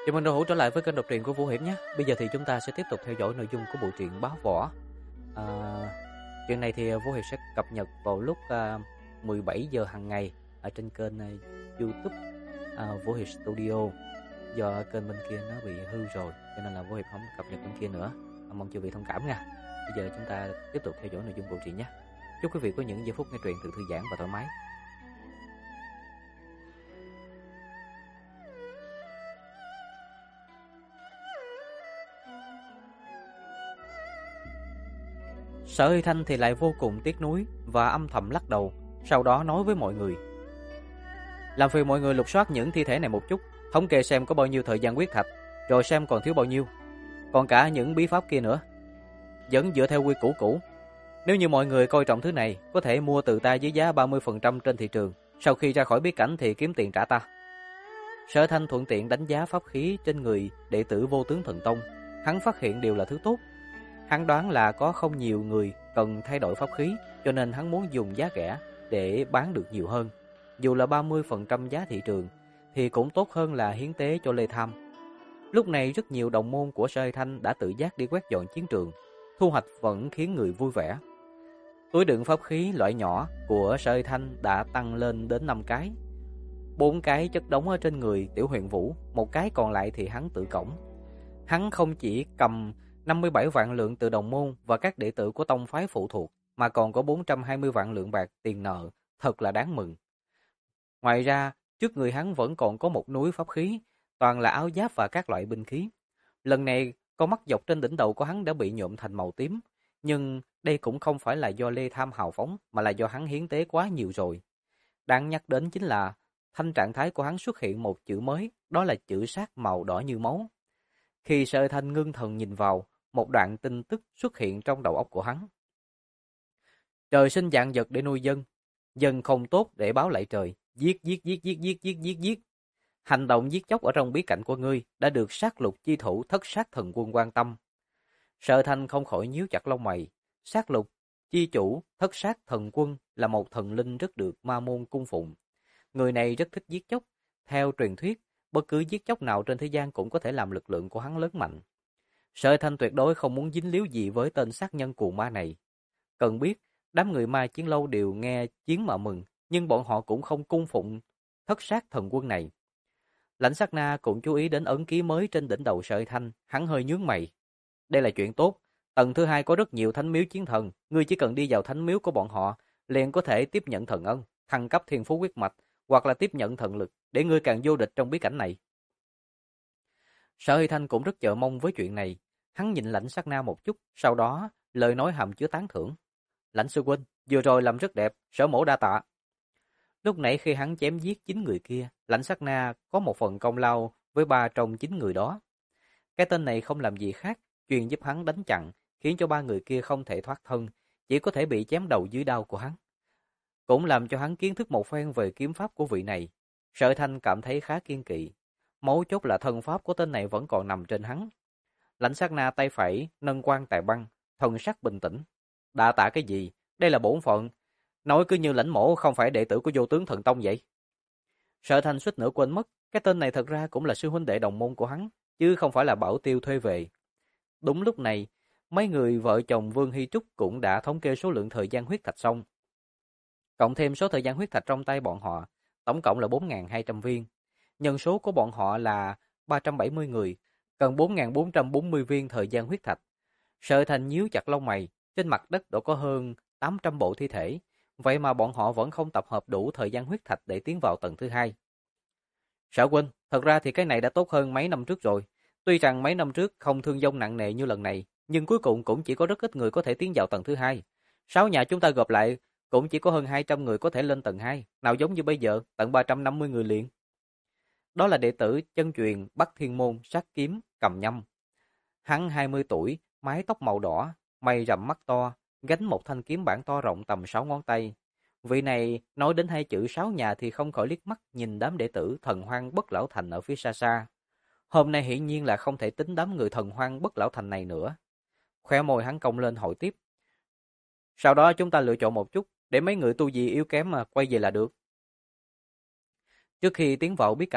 Chào mừng đồng hữu trở lại với kênh đọc truyện của Vũ Hiểm nhé. Bây giờ thì chúng ta sẽ tiếp tục theo dõi nội dung của bộ truyện Báo Võ. À, Chuyện này thì Vũ Hiểm sẽ cập nhật vào lúc 17 giờ hàng ngày ở trên kênh YouTube Vũ Hiểm Studio. Do kênh bên kia nó bị hư rồi, cho nên là Vũ Hiểm không cập nhật bên kia nữa. Mong chư vị thông cảm nha. Bây giờ chúng ta tiếp tục theo dõi nội dung bộ truyện nhé. Chúc quý vị có những giây phút nghe truyện tự thư giãn và thoải mái. Sở Hy Thanh thì lại vô cùng tiếc nuối và âm thầm lắc đầu, sau đó nói với mọi người. Làm phiền mọi người lục soát những thi thể này một chút, thống kê xem có bao nhiêu thời gian huyết thạch, rồi xem còn thiếu bao nhiêu. Còn cả những bí pháp kia nữa. Vẫn dựa theo quy củ cũ. Nếu như mọi người coi trọng thứ này, có thể mua từ ta với giá 30% trên thị trường, sau khi ra khỏi bí cảnh thì kiếm tiền trả ta. Sở Thanh thuận tiện đánh giá pháp khí trên người đệ tử Vô Tướng Thần Tông, hắn phát hiện đều là thứ tốt. Hắn đoán là có không nhiều người cần thay đổi pháp khí, cho nên hắn muốn dùng giá rẻ để bán được nhiều hơn. Dù là 30% giá thị trường, thì cũng tốt hơn là hiến tế cho Lê Tham. Lúc này rất nhiều đồng môn của Sở Hy Thanh đã tự giác đi quét dọn chiến trường, thu hoạch vẫn khiến người vui vẻ. Túi đựng pháp khí loại nhỏ của Sở Hy Thanh đã tăng lên đến 5 cái. 4 cái chất đống ở trên người Tiểu Huyền Vũ, một cái còn lại thì hắn tự cõng. Hắn không chỉ cầm 57 vạn lượng từ đồng môn và các đệ tử của tông phái phụ thuộc, mà còn có 420 vạn lượng bạc tiền nợ, thật là đáng mừng. Ngoài ra, trước người hắn vẫn còn có một núi pháp khí, toàn là áo giáp và các loại binh khí. Lần này, con mắt dọc trên đỉnh đầu của hắn đã bị nhuộm thành màu tím, nhưng đây cũng không phải là do Lê Tham hào phóng, mà là do hắn hiến tế quá nhiều rồi. Đáng nhắc đến chính là, thanh trạng thái của hắn xuất hiện một chữ mới, đó là chữ sát màu đỏ như máu. Khi Sở Thanh ngưng thần nhìn vào, một đoạn tin tức xuất hiện trong đầu óc của hắn. Trời sinh dạng vật để nuôi dân, dân không tốt để báo lại trời, giết giết giết giết giết giết giết giết. Hành động giết chóc ở trong bí cảnh của ngươi đã được sát lục chi thủ Thất Sát Thần Quân quan tâm. Sở Thanh không khỏi nhíu chặt lông mày. Sát lục chi chủ Thất Sát Thần Quân là một thần linh rất được ma môn cung phụng. Người này rất thích giết chóc. Theo truyền thuyết, bất cứ giết chóc nào trên thế gian cũng có thể làm lực lượng của hắn lớn mạnh. Sở Thanh tuyệt đối không muốn dính líu gì với tên sát nhân cuồng ma này. Cần biết, đám người ma chiến lâu đều nghe chiến mà mừng, nhưng bọn họ cũng không cung phụng Thất Sát Thần Quân này. Lãnh Sát Na cũng chú ý đến ấn ký mới trên đỉnh đầu Sở Thanh, hắn hơi nhướng mày. Đây là chuyện tốt, tầng thứ 2 có rất nhiều thánh miếu chiến thần, ngươi chỉ cần đi vào thánh miếu của bọn họ, liền có thể tiếp nhận thần ân, thăng cấp thiên phú huyết mạch, hoặc là tiếp nhận thần lực, để ngươi càng vô địch trong bí cảnh này. Sở Hy Thanh cũng rất chờ mong với chuyện này. Hắn nhìn Lãnh Sát Na một chút, sau đó lời nói hàm chứa tán thưởng. Lãnh sư huynh, vừa rồi làm rất đẹp, Sở mỗ đa tạ. Lúc nãy khi hắn chém giết 9 người kia, Lãnh Sát Na có một phần công lao với 3 trong 9 người đó. Cái tên này không làm gì khác, chuyên giúp hắn đánh chặn, khiến cho 3 người kia không thể thoát thân, chỉ có thể bị chém đầu dưới đao của hắn. Cũng làm cho hắn kiến thức một phen về kiếm pháp của vị này. Sở Thanh cảm thấy khá kiên kỵ. Mấu chốt là thân pháp của tên này vẫn còn nằm trên hắn. Lãnh Sát Na tay phải nâng quan tài băng, thần sắc bình tĩnh. Đa tạ cái gì? Đây là bổn phận. Nói cứ như lãnh mổ không phải đệ tử của Vô Tướng Thần Tông vậy. Sở Thanh suýt nữa quên mất, cái tên này thật ra cũng là sư huynh đệ đồng môn của hắn, chứ không phải là bảo tiêu thuê về. Đúng lúc này, mấy người vợ chồng Vương Hy Trúc cũng đã thống kê số lượng thời gian huyết thạch xong. Cộng thêm số thời gian huyết thạch trong tay bọn họ, tổng cộng là 4.200 viên. Nhân số của bọn họ là 370 người, cần 4.440 viên thời gian huyết thạch. Sở Thành nhíu chặt lông mày, trên mặt đất đã có hơn 800 bộ thi thể, vậy mà bọn họ vẫn không tập hợp đủ thời gian huyết thạch để tiến vào tầng thứ 2. Sở huynh, thật ra thì cái này đã tốt hơn mấy năm trước rồi. Tuy rằng mấy năm trước không thương vong nặng nề như lần này, nhưng cuối cùng cũng chỉ có rất ít người có thể tiến vào tầng thứ 2. 6 nhà chúng ta gộp lại, cũng chỉ có hơn 200 người có thể lên tầng 2, nào giống như bây giờ, tận 350 người liền. Đó là đệ tử chân truyền Bắc Thiên Môn Sát Kiếm Cầm Nhâm. Hắn 20 tuổi, mái tóc màu đỏ, mày rậm mắt to, gánh một thanh kiếm bản to rộng tầm 6 ngón tay. Vị này nói đến hai chữ 6 nhà thì không khỏi liếc mắt nhìn đám đệ tử Thần Hoang Bất Lão Thành ở phía xa xa. Hôm nay hiển nhiên là không thể tính đám người Thần Hoang Bất Lão Thành này nữa. Khóe môi hắn cong lên hỏi tiếp. Sau đó chúng ta lựa chọn một chút, để mấy người tu vi yếu kém mà quay về là được. Trước khi tiến vào bí cảnh,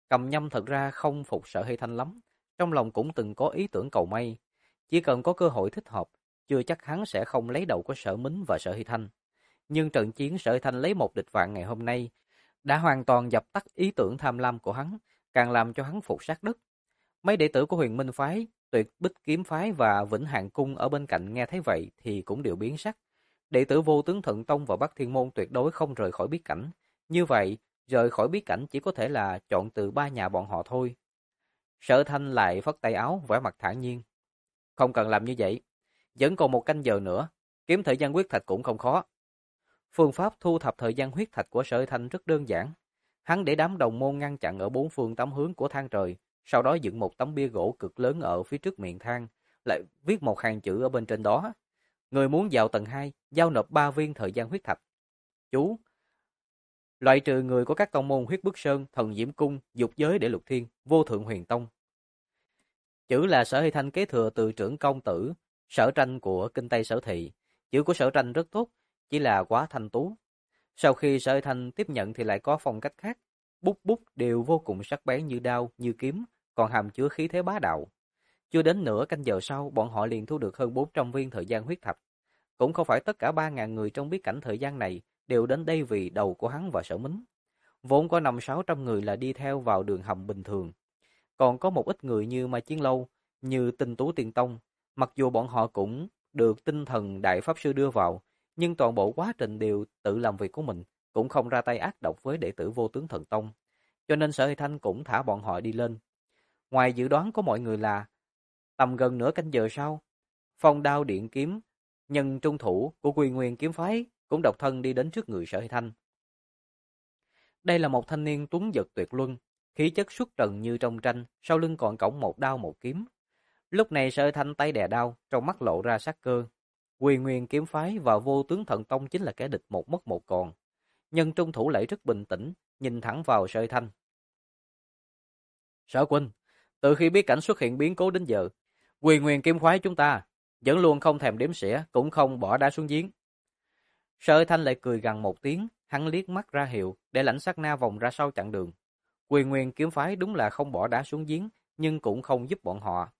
Cầm Nhâm thật ra không phục Sở Hy Thanh lắm, trong lòng cũng từng có ý tưởng cầu may. Chỉ cần có cơ hội thích hợp, chưa chắc hắn sẽ không lấy đầu của Sở Mính và Sở Hy Thanh. Nhưng trận chiến Sở Hy Thanh lấy một địch vạn ngày hôm nay đã hoàn toàn dập tắt ý tưởng tham lam của hắn, càng làm cho hắn phục sát đất. Mấy đệ tử của Huyền Minh phái, Tuyệt Bích kiếm phái và Vĩnh Hạng cung ở bên cạnh nghe thấy vậy thì cũng đều biến sắc. Đệ tử Vô Tướng Thận Tông và Bắc Thiên môn tuyệt đối không rời khỏi bí cảnh. Như vậy, rời khỏi bí cảnh chỉ có thể là chọn từ ba nhà bọn họ thôi. Sở Thanh lại phất tay áo, vẻ mặt thản nhiên. Không cần làm như vậy, vẫn còn một canh giờ nữa, kiếm thời gian huyết thạch cũng không khó. Phương pháp thu thập thời gian huyết thạch của Sở Thanh rất đơn giản. Hắn để đám đồng môn ngăn chặn ở bốn phương tám hướng của thang trời, sau đó dựng một tấm bia gỗ cực lớn ở phía trước miệng thang, lại viết một hàng chữ ở bên trên đó. Người muốn vào tầng 2, giao nộp 3 viên thời gian huyết thạch. Chú, loại trừ người của các tông môn Huyết Bức Sơn, Thần Diễm Cung, Dục Giới để Lục Thiên, Vô Thượng Huyền Tông. Chữ là Sở Hy Thanh kế thừa từ trưởng công tử, Sở Tranh của Kinh Tây Sở Thị. Chữ của Sở Tranh rất tốt, chỉ là quá thanh tú. Sau khi Sở Hy Thanh tiếp nhận thì lại có phong cách khác. Bút bút đều vô cùng sắc bén như đao, như kiếm, còn hàm chứa khí thế bá đạo. Chưa đến nửa canh giờ sau, bọn họ liền thu được hơn 400 viên thời gian huyết thạch. Cũng không phải tất cả 3.000 người trong bí cảnh thời gian này đều đến đây vì đầu của hắn và Sở Mính. Vốn có 500-600 người là đi theo vào đường hầm bình thường. Còn có một ít người như Mai Chiến Lâu, như Tinh Tú Tiên Tông, mặc dù bọn họ cũng được tinh thần đại pháp sư đưa vào, nhưng toàn bộ quá trình đều tự làm việc của mình, cũng không ra tay ác độc với đệ tử Vô Tướng Thần Tông. Cho nên Sở Hy Thanh cũng thả bọn họ đi lên. Ngoài dự đoán của mọi người là tầm gần nửa canh giờ sau, Phong Đao Điện Kiếm, nhân trung thủ của Quy Nguyên kiếm phái cũng độc thân đi đến trước người Sở Hy Thanh. Đây là một thanh niên tuấn giật tuyệt luân, khí chất xuất trần như trong tranh, sau lưng còn cõng một đao một kiếm. Lúc này Sở Hy Thanh tay đè đao, trong mắt lộ ra sát cơ. Quy Nguyên kiếm phái và Vô Tướng Thần Tông chính là kẻ địch một mất một còn. Nhân trung thủ lại rất bình tĩnh, nhìn thẳng vào Sở Hy Thanh. Sở huynh, từ khi biết cảnh xuất hiện biến cố đến giờ, Quy Nguyên kiếm phái chúng ta vẫn luôn không thèm đếm xỉa, cũng không bỏ đá xuống giếng. Sở Hy Thanh lại cười gằn một tiếng, hắn liếc mắt ra hiệu để Lãnh Sát Na vòng ra sau chặn đường. Quy Nguyên kiếm phái đúng là không bỏ đá xuống giếng, nhưng cũng không giúp bọn họ.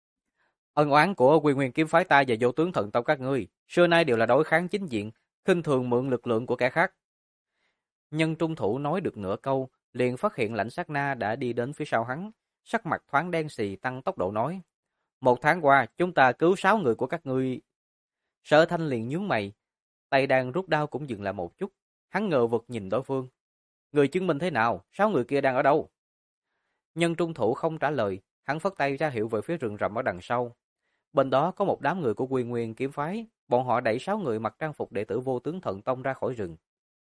Ân oán của Quy Nguyên kiếm phái ta và Vô Tướng Thần Tông các ngươi xưa nay đều là đối kháng chính diện, khinh thường mượn lực lượng của kẻ khác. Nhân trung thủ nói được nửa câu, liền phát hiện Lãnh Sát Na đã đi đến phía sau hắn, sắc mặt thoáng đen xì, tăng tốc độ nói: "1 tháng qua, chúng ta cứu 6 người của các ngươi." Sở Thanh liền nhướng mày, tay đang rút đao cũng dừng lại một chút, hắn ngờ vực nhìn đối phương. "Người chứng minh thế nào, 6 người kia đang ở đâu?" Nhân trung thủ không trả lời, hắn phất tay ra hiệu về phía rừng rậm ở đằng sau. Bên đó có một đám người của Quy Nguyên kiếm phái, bọn họ đẩy 6 người mặc trang phục đệ tử Vô Tướng Thần Tông ra khỏi rừng.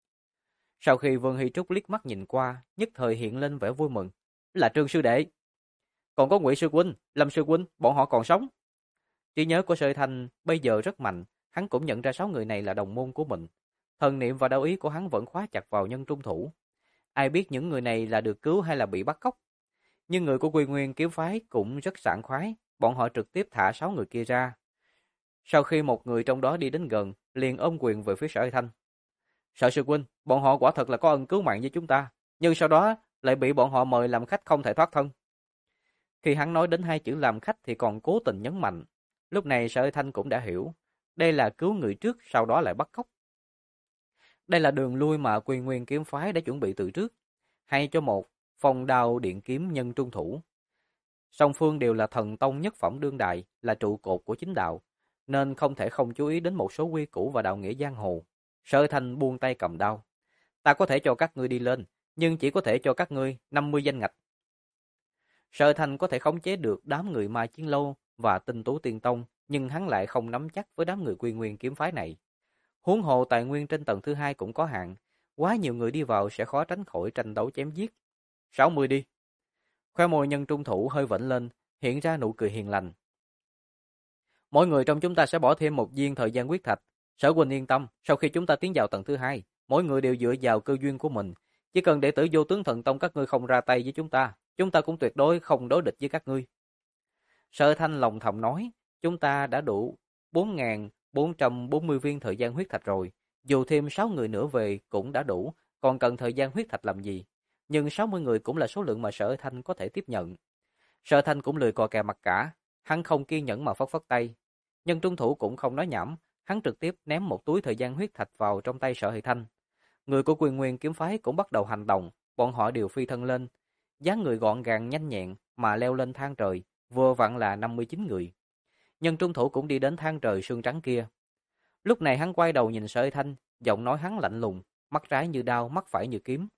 Sau khi Vương Hy Trúc liếc mắt nhìn qua, nhất thời hiện lên vẻ vui mừng. "Là Trương sư đệ, còn có Ngụy sư huynh, Lâm sư huynh, bọn họ còn sống." Trí nhớ của Sở Thanh bây giờ rất mạnh, hắn cũng nhận ra 6 người này là đồng môn của mình. Thần niệm và đạo ý của hắn vẫn khóa chặt vào nhân trung thủ. Ai biết những người này là được cứu hay là bị bắt cóc. Nhưng người của Quy Nguyên kiếm phái cũng rất sảng khoái, bọn họ trực tiếp thả 6 người kia ra. Sau khi một người trong đó đi đến gần, liền ôm quyền về phía Sở Thanh. "Sở sư huynh, bọn họ quả thật là có ân cứu mạng với chúng ta, nhưng sau đó lại bị bọn họ mời làm khách không thể thoát thân." Khi hắn nói đến 2 chữ làm khách thì còn cố tình nhấn mạnh. Lúc này Sở Thanh cũng đã hiểu, đây là cứu người trước sau đó lại bắt cóc. Đây là đường lui mà Quy Nguyên kiếm phái đã chuẩn bị từ trước, hay cho một Phong Đao Điện Kiếm nhân trung thủ. Song phương đều là thần tông nhất phẩm đương đại, là trụ cột của chính đạo, nên không thể không chú ý đến một số quy củ và đạo nghĩa giang hồ. Sở Thanh buông tay cầm đao. "Ta có thể cho các ngươi đi lên, nhưng chỉ có thể cho các ngươi 50 danh ngạch." Sở Thanh có thể khống chế được đám người Mai Chiến Lâu và Tinh Tú Tiên Tông, nhưng hắn lại không nắm chắc với đám người Quy Nguyên kiếm phái này. Huống hồ tài nguyên trên tầng thứ 2 cũng có hạn, quá nhiều người đi vào sẽ khó tránh khỏi tranh đấu chém giết. 60 đi. Khóe môi nhân trung thủ hơi vểnh lên, hiện ra nụ cười hiền lành. "Mỗi người trong chúng ta sẽ bỏ thêm 1 viên thời gian huyết thạch. Sở huynh yên tâm, sau khi chúng ta tiến vào tầng thứ 2, mỗi người đều dựa vào cơ duyên của mình. Chỉ cần đệ tử Vô Tướng Thần Tông các ngươi không ra tay với chúng ta cũng tuyệt đối không đối địch với các ngươi." Sở Thanh lòng thầm nói, chúng ta đã đủ 4.440 viên thời gian huyết thạch rồi. Dù thêm 6 người nữa về cũng đã đủ, còn cần thời gian huyết thạch làm gì? nhưng 60 người cũng là số lượng mà Sở Thanh có thể tiếp nhận. Sở Thanh cũng lười cò kè mặt cả, hắn không kiên nhẫn mà phất phất tay. Nhân Trung Thủ cũng không nói nhảm, hắn trực tiếp ném một túi thời gian huyết thạch vào trong tay Sở Hệ Thanh. Người của Quyền Nguyên kiếm phái cũng bắt đầu hành động, bọn họ đều phi thân lên, dáng người gọn gàng nhanh nhẹn mà leo lên thang trời, vừa vặn là 59 người. Nhân Trung Thủ cũng đi đến thang trời sương trắng kia. Lúc này hắn quay đầu nhìn Sở Hệ Thanh, giọng nói hắn lạnh lùng, mắt trái như đao, mắt phải như kiếm.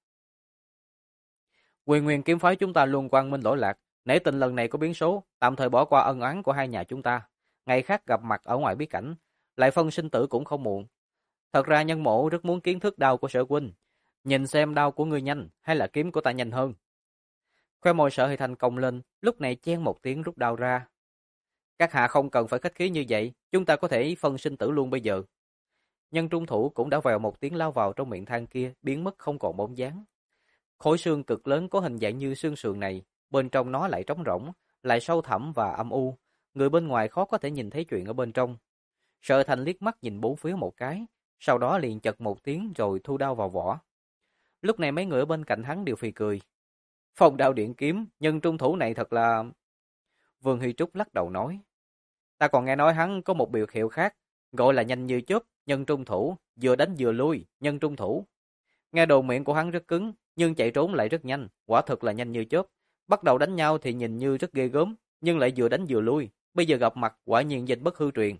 Quyền Nguyên kiếm phái chúng ta luôn quang minh lỗi lạc, nể tình lần này có biến số, tạm thời bỏ qua ân oán của hai nhà chúng ta. Ngày khác gặp mặt ở ngoài bí cảnh, lại phân sinh tử cũng không muộn. Thật ra Nhân Mộ rất muốn kiến thức đao của Sở huynh, nhìn xem đao của ngươi nhanh hay là kiếm của ta nhanh hơn. Khoe môi Sở Hệ Thanh cong lên, lúc này chen một tiếng rút đao ra. Các hạ không cần phải khách khí như vậy, chúng ta có thể phân sinh tử luôn bây giờ. Nhân Trung Thủ cũng đã vèo một tiếng lao vào trong miệng thang kia, biến mất không còn bóng dáng. Khối xương cực lớn có hình dạng như xương sườn này, bên trong nó lại trống rỗng, lại sâu thẳm và âm u, người bên ngoài khó có thể nhìn thấy chuyện ở bên trong. Sở Thành liếc mắt nhìn bốn phía một cái, sau đó liền chật một tiếng rồi thu đao vào vỏ. Lúc này mấy người ở bên cạnh hắn đều phì cười. Phong đao điện kiếm, Nhân Trung Thủ này thật là... Vương Huy Trúc lắc đầu nói. Ta còn nghe nói hắn có một biểu hiệu khác, gọi là nhanh như chớp, Nhân Trung Thủ, vừa đánh vừa lui, Nhân Trung Thủ. Nghe đồn miệng của hắn rất cứng, nhưng chạy trốn lại rất nhanh, quả thực là nhanh như chớp. Bắt đầu đánh nhau thì nhìn như rất ghê gớm, nhưng lại vừa đánh vừa lui, bây giờ gặp mặt quả nhiên danh bất hư truyền.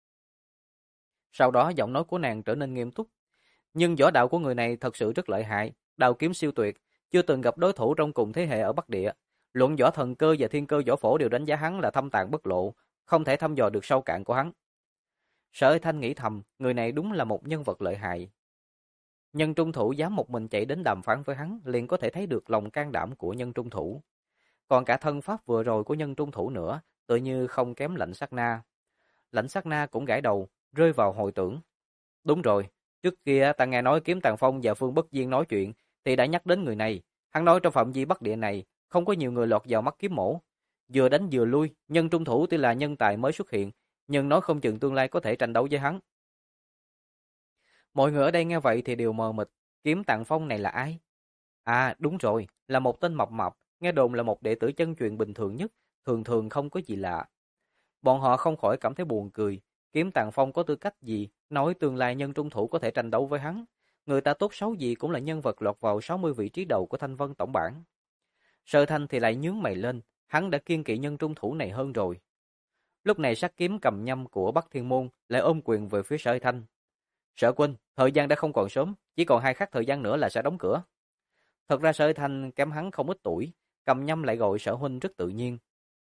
Sau đó giọng nói của nàng trở nên nghiêm túc. Nhưng võ đạo của người này thật sự rất lợi hại, đao kiếm siêu tuyệt, chưa từng gặp đối thủ trong cùng thế hệ ở Bắc Địa. Luận võ thần cơ và thiên cơ võ phổ đều đánh giá hắn là thâm tàng bất lộ, không thể thăm dò được sâu cạn của hắn. Sở Thanh nghĩ thầm, người này đúng là một nhân vật lợi hại. Nhân Trung Thủ dám một mình chạy đến đàm phán với hắn, liền có thể thấy được lòng can đảm của Nhân Trung Thủ. Còn cả thân pháp vừa rồi của Nhân Trung Thủ nữa, tự như không kém Lãnh Sát Na. Lãnh Sát Na cũng gãi đầu, rơi vào hồi tưởng. Đúng rồi, trước kia ta nghe nói Kiếm Tàng Phong và Phương Bất Diên nói chuyện, thì đã nhắc đến người này. Hắn nói trong phạm vi Bắc Địa này, không có nhiều người lọt vào mắt kiếm mổ. Vừa đánh vừa lui, Nhân Trung Thủ tuy là nhân tài mới xuất hiện, nhưng nói không chừng tương lai có thể tranh đấu với hắn. Mọi người ở đây nghe vậy thì đều mờ mịt, Kiếm Tàng Phong này là ai? À đúng rồi, là một tên mập mập, nghe đồn là một đệ tử chân truyền bình thường nhất, thường thường không có gì lạ. Bọn họ không khỏi cảm thấy buồn cười, Kiếm Tàng Phong có tư cách gì, nói tương lai Nhân Trung Thủ có thể tranh đấu với hắn. Người ta tốt xấu gì cũng là nhân vật lọt vào 60 vị trí đầu của Thanh Vân tổng bảng. Sở Thanh thì lại nhướng mày lên, hắn đã kiêng kỵ Nhân Trung Thủ này hơn rồi. Lúc này sát kiếm cầm nhâm của Bắc Thiên Môn lại ôm quyền về phía Sở Thanh. Sở huynh, thời gian đã không còn sớm, chỉ còn 2 khắc thời gian nữa là sẽ đóng cửa. Thật ra Sở Thanh kém hắn không ít tuổi, cầm nhâm lại gọi Sở huynh rất tự nhiên.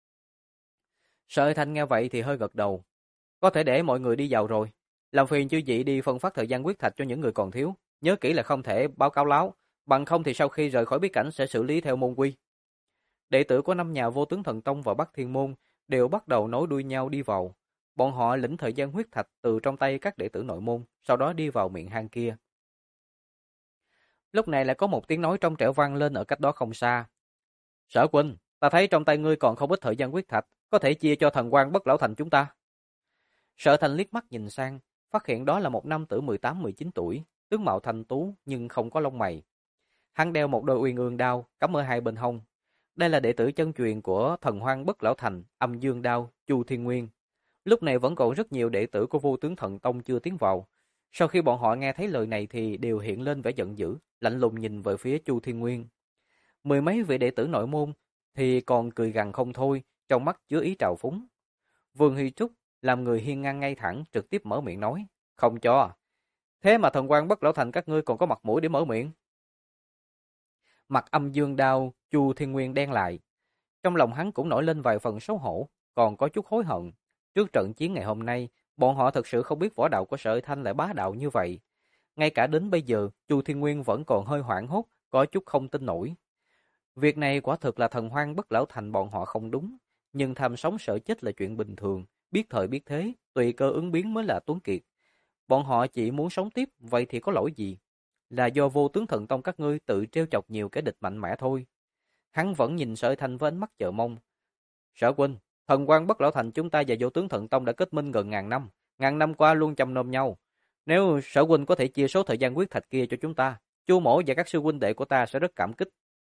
Sở Thanh nghe vậy thì hơi gật đầu. Có thể để mọi người đi vào rồi. Làm phiền chư vị đi phân phát thời gian quyết thạch cho những người còn thiếu. Nhớ kỹ là không thể báo cáo láo, bằng không thì sau khi rời khỏi bí cảnh sẽ xử lý theo môn quy. Đệ tử của 5 nhà Vô Tướng Thần Tông và Bắc Thiên Môn đều bắt đầu nối đuôi nhau đi vào. Bọn họ lĩnh thời gian huyết thạch từ trong tay các đệ tử nội môn, sau đó đi vào miệng hang kia. Lúc này lại có một tiếng nói trong trẻo vang lên ở cách đó không xa. Sở huynh, ta thấy trong tay ngươi còn không ít thời gian huyết thạch, có thể chia cho thần quan Bất Lão Thành chúng ta. Sở Thành liếc mắt nhìn sang, phát hiện đó là một nam tử 18-19 tuổi, tướng mạo thanh tú nhưng không có lông mày. Hắn đeo một đôi uyên ương đao cắm ở hai bên hông. Đây là đệ tử chân truyền của thần hoang Bất Lão Thành, Âm Dương Đao, Chu Thiên Nguyên. Lúc này vẫn còn rất nhiều đệ tử của Vô Tướng Thần Tông chưa tiến vào. Sau khi bọn họ nghe thấy lời này thì đều hiện lên vẻ giận dữ, lạnh lùng nhìn về phía Chu Thiên Nguyên. Mười mấy vị đệ tử nội môn thì còn cười gằn không thôi, trong mắt chứa ý trào phúng. Vương Huy Trúc làm người hiên ngang ngay thẳng, trực tiếp mở miệng nói, không cho. Thế mà thần quan Bất Lão Thành các ngươi còn có mặt mũi để mở miệng. Mặt Âm Dương Đao, Chu Thiên Nguyên đen lại. Trong lòng hắn cũng nổi lên vài phần xấu hổ, còn có chút hối hận. Trước trận chiến ngày hôm nay, bọn họ thật sự không biết võ đạo của Sở Thanh lại bá đạo như vậy. Ngay cả đến bây giờ, Chu Thiên Nguyên vẫn còn hơi hoảng hốt, có chút không tin nổi. Việc này quả thực là thần hoang Bất Lão Thành bọn họ không đúng, nhưng tham sống sợ chết là chuyện bình thường, biết thời biết thế, tùy cơ ứng biến mới là tuấn kiệt. Bọn họ chỉ muốn sống tiếp, vậy thì có lỗi gì? Là do Vô Tướng Thần Tông các ngươi tự trêu chọc nhiều kẻ địch mạnh mẽ thôi. Hắn vẫn nhìn Sở Thanh với ánh mắt chờ mong. Sở huynh, thần quan Bất Lão Thành chúng ta và Vô Tướng Thần Tông đã kết minh gần ngàn năm qua luôn chăm nom nhau. Nếu Sở huynh có thể chia số thời gian quyết thạch kia cho chúng ta, Chu mỗ và các sư huynh đệ của ta sẽ rất cảm kích.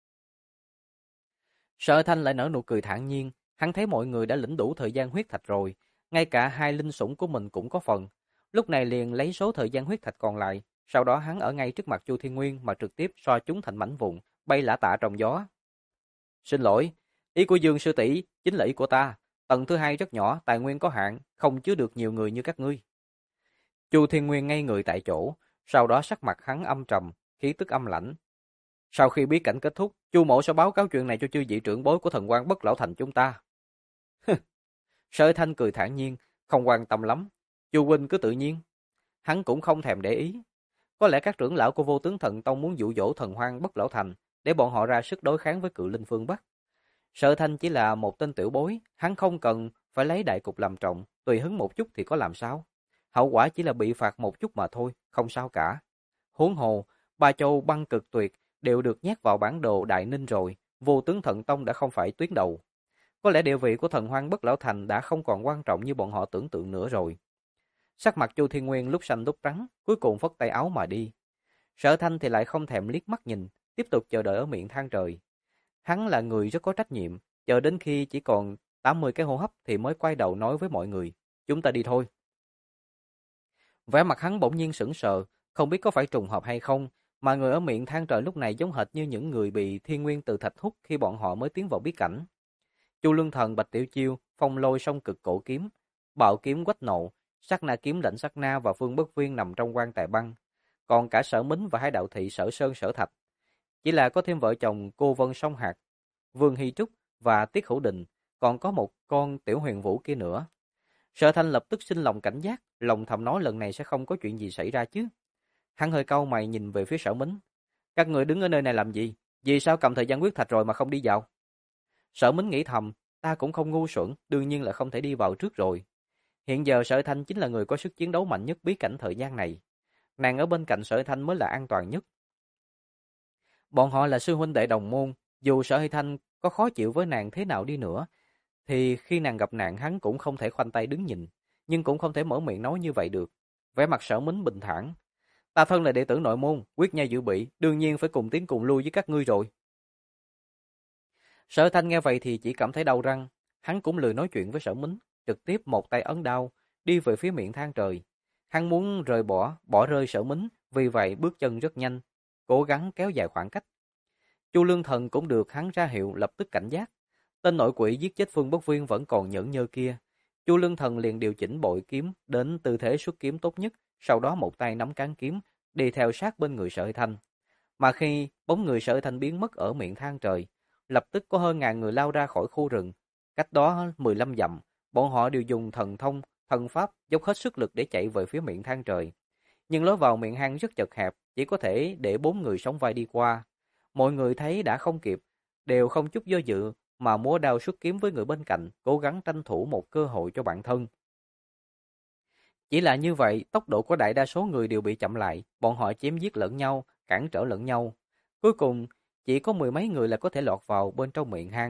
Sở Thanh lại nở nụ cười thản nhiên, hắn thấy mọi người đã lĩnh đủ thời gian huyết thạch rồi, ngay cả hai linh sủng của mình cũng có phần. Lúc này liền lấy số thời gian huyết thạch còn lại, sau đó hắn ở ngay trước mặt Chu Thiên Nguyên mà trực tiếp so chúng thành mảnh vụn, bay lả tả trong gió. Xin lỗi, ý của Dương sư tỷ chính là ý của ta. Tầng thứ hai rất nhỏ, tài nguyên có hạn, không chứa được nhiều người như các ngươi. Chu Thiên Nguyên ngây người tại chỗ, sau đó sắc mặt hắn âm trầm, khí tức âm lãnh. Sau khi bí cảnh kết thúc, Chu mỗ sẽ báo cáo chuyện này cho chư vị trưởng bối của thần quan Bất Lão Thành chúng ta. Sở Thanh cười thản nhiên, không quan tâm lắm. Chu huynh cứ tự nhiên. Hắn cũng không thèm để ý. Có lẽ các trưởng lão của Vô Tướng Thần Tông muốn dụ dỗ thần hoang Bất Lão Thành để bọn họ ra sức đối kháng với cự linh phương Bắc. Sở Thanh chỉ là một tên tiểu bối, hắn không cần phải lấy đại cục làm trọng, tùy hứng một chút thì có làm sao. Hậu quả chỉ là bị phạt một chút mà thôi, không sao cả. Huống hồ, ba châu băng cực tuyệt đều được nhét vào bản đồ Đại Ninh rồi, Vô Tướng Thần Tông đã không phải tuyến đầu. Có lẽ địa vị của thần hoang Bất Lão Thành đã không còn quan trọng như bọn họ tưởng tượng nữa rồi. Sắc mặt Chu Thiên Nguyên lúc xanh lúc trắng, cuối cùng phất tay áo mà đi. Sở Thanh thì lại không thèm liếc mắt nhìn, tiếp tục chờ đợi ở miệng than trời. Hắn là người rất có trách nhiệm, chờ đến khi chỉ còn 80 cái hô hấp thì mới quay đầu nói với mọi người, chúng ta đi thôi. Vẻ mặt hắn bỗng nhiên sững sờ, không biết có phải trùng hợp hay không, mà người ở miệng than trời lúc này giống hệt như những người bị thiên nguyên từ thạch hút khi bọn họ mới tiến vào bí cảnh. Chu Lương Thần, Bạch Tiểu Chiêu, Phong Lôi song cực cổ kiếm, Bạo kiếm quách nộ, Sát Na kiếm lệnh Sát Na và Phương Bất Viên nằm trong quan tài băng, còn cả Sở Mính và hai đạo thị Sở Sơn Sở Thạch. Chỉ là có thêm vợ chồng cô Vân Song Hạc, Vương Hy Trúc và Tiết Hữu Đình, còn có một con Tiểu Huyền Vũ kia nữa. Sở Thanh lập tức sinh lòng cảnh giác, lòng thầm nói lần này sẽ không có chuyện gì xảy ra chứ. Hắn hơi cau mày nhìn về phía Sở Mính. Các người đứng ở nơi này làm gì? Vì sao cầm thời gian quyết thạch rồi mà không đi vào? Sở Mính nghĩ thầm, ta cũng không ngu xuẩn, đương nhiên là không thể đi vào trước rồi. Hiện giờ Sở Thanh chính là người có sức chiến đấu mạnh nhất bí cảnh thời gian này. Nàng ở bên cạnh Sở Thanh mới là an toàn nhất. Bọn họ là sư huynh đệ đồng môn, dù Sở Thanh có khó chịu với nàng thế nào đi nữa, thì khi nàng gặp nạn hắn cũng không thể khoanh tay đứng nhìn, nhưng cũng không thể mở miệng nói như vậy được. Vẻ mặt Sở Mính bình thản. Ta thân là đệ tử nội môn, quyết nhai dự bị, đương nhiên phải cùng tiến cùng lui với các ngươi rồi. Sở Thanh nghe vậy thì chỉ cảm thấy đau răng, hắn cũng lười nói chuyện với Sở Mính, trực tiếp một tay ấn đao, đi về phía miệng than trời. Hắn muốn bỏ rơi Sở Mính, vì vậy bước chân rất nhanh, cố gắng kéo dài khoảng cách. Chu Lương Thần cũng được hắn ra hiệu lập tức cảnh giác. Tên nội quỷ giết chết Phương Bất Viên vẫn còn nhẫn nhơ kia. Chu Lương Thần liền điều chỉnh bội kiếm đến tư thế xuất kiếm tốt nhất, sau đó một tay nắm cán kiếm, đi theo sát bên người Sở Thanh. Mà khi bóng người Sở Thanh biến mất ở miệng than trời, lập tức có hơn ngàn người lao ra khỏi khu rừng. Cách đó 15 dặm, bọn họ đều dùng thần thông, thần pháp dốc hết sức lực để chạy về phía miệng than trời. Nhưng lối vào miệng hang rất chật hẹp, chỉ có thể để 4 người sóng vai đi qua. Mọi người thấy đã không kịp, đều không chút do dự mà múa đao xuất kiếm với người bên cạnh, cố gắng tranh thủ một cơ hội cho bản thân. Chỉ là như vậy, tốc độ của đại đa số người đều bị chậm lại, bọn họ chém giết lẫn nhau, cản trở lẫn nhau. Cuối cùng, chỉ có mười mấy người là có thể lọt vào bên trong miệng hang.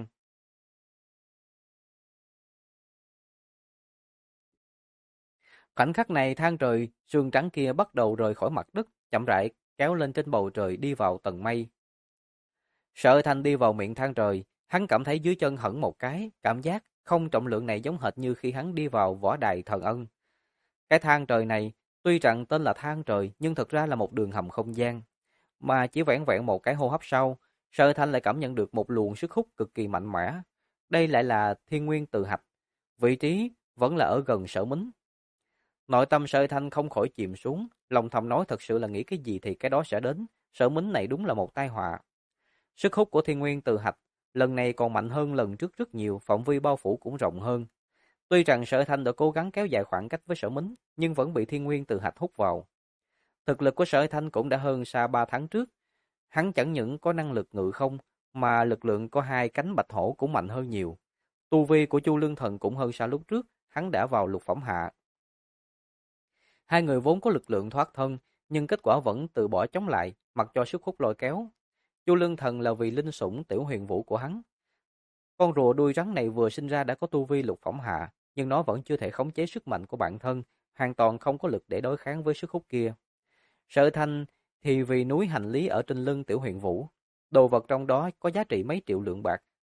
Khoảnh khắc này than trời, sương trắng kia bắt đầu rời khỏi mặt đất, chậm rãi kéo lên trên bầu trời đi vào tầng mây. Sở Thanh đi vào miệng than trời, hắn cảm thấy dưới chân hẫng một cái, cảm giác không trọng lượng này giống hệt như khi hắn đi vào võ đài thần ân. Cái thang trời này, tuy rằng tên là thang trời nhưng thực ra là một đường hầm không gian. Mà chỉ vẻn vẹn một cái hô hấp sau, Sở Thanh lại cảm nhận được một luồng sức hút cực kỳ mạnh mẽ. Đây lại là Thiên Nguyên Tự Hạch. Vị trí vẫn là ở gần Sở Mính. Nội tâm Sở Thanh không khỏi chìm xuống, lòng thầm nói thật sự là nghĩ cái gì thì cái đó sẽ đến. Sở Mính này đúng là một tai họa. Sức hút của Thiên Nguyên Tự Hạch lần này còn mạnh hơn lần trước rất nhiều, phạm vi bao phủ cũng rộng hơn. Tuy rằng Sở Thanh đã cố gắng kéo dài khoảng cách với Sở Mính, nhưng vẫn bị Thiên Nguyên Tự Hạch hút vào. Thực lực của Sở Thanh cũng đã hơn xa 3 tháng trước. Hắn chẳng những có năng lực ngự không, mà lực lượng có hai cánh bạch hổ cũng mạnh hơn nhiều. Tu vi của Chu Lương Thần cũng hơn xa lúc trước, hắn đã vào lục phẩm hạ. Hai người vốn có lực lượng thoát thân, nhưng kết quả vẫn từ bỏ chống lại, mặc cho sức hút lôi kéo. Chu Lương Thần là vì linh sủng Tiểu Huyền Vũ của hắn. Con rùa đuôi rắn này vừa sinh ra đã có tu vi lục phẩm hạ, nhưng nó vẫn chưa thể khống chế sức mạnh của bản thân, hoàn toàn không có lực để đối kháng với sức hút kia. Sở Thanh thì vì núi hành lý ở trên lưng Tiểu Huyền Vũ, đồ vật trong đó có giá trị mấy triệu lượng bạc,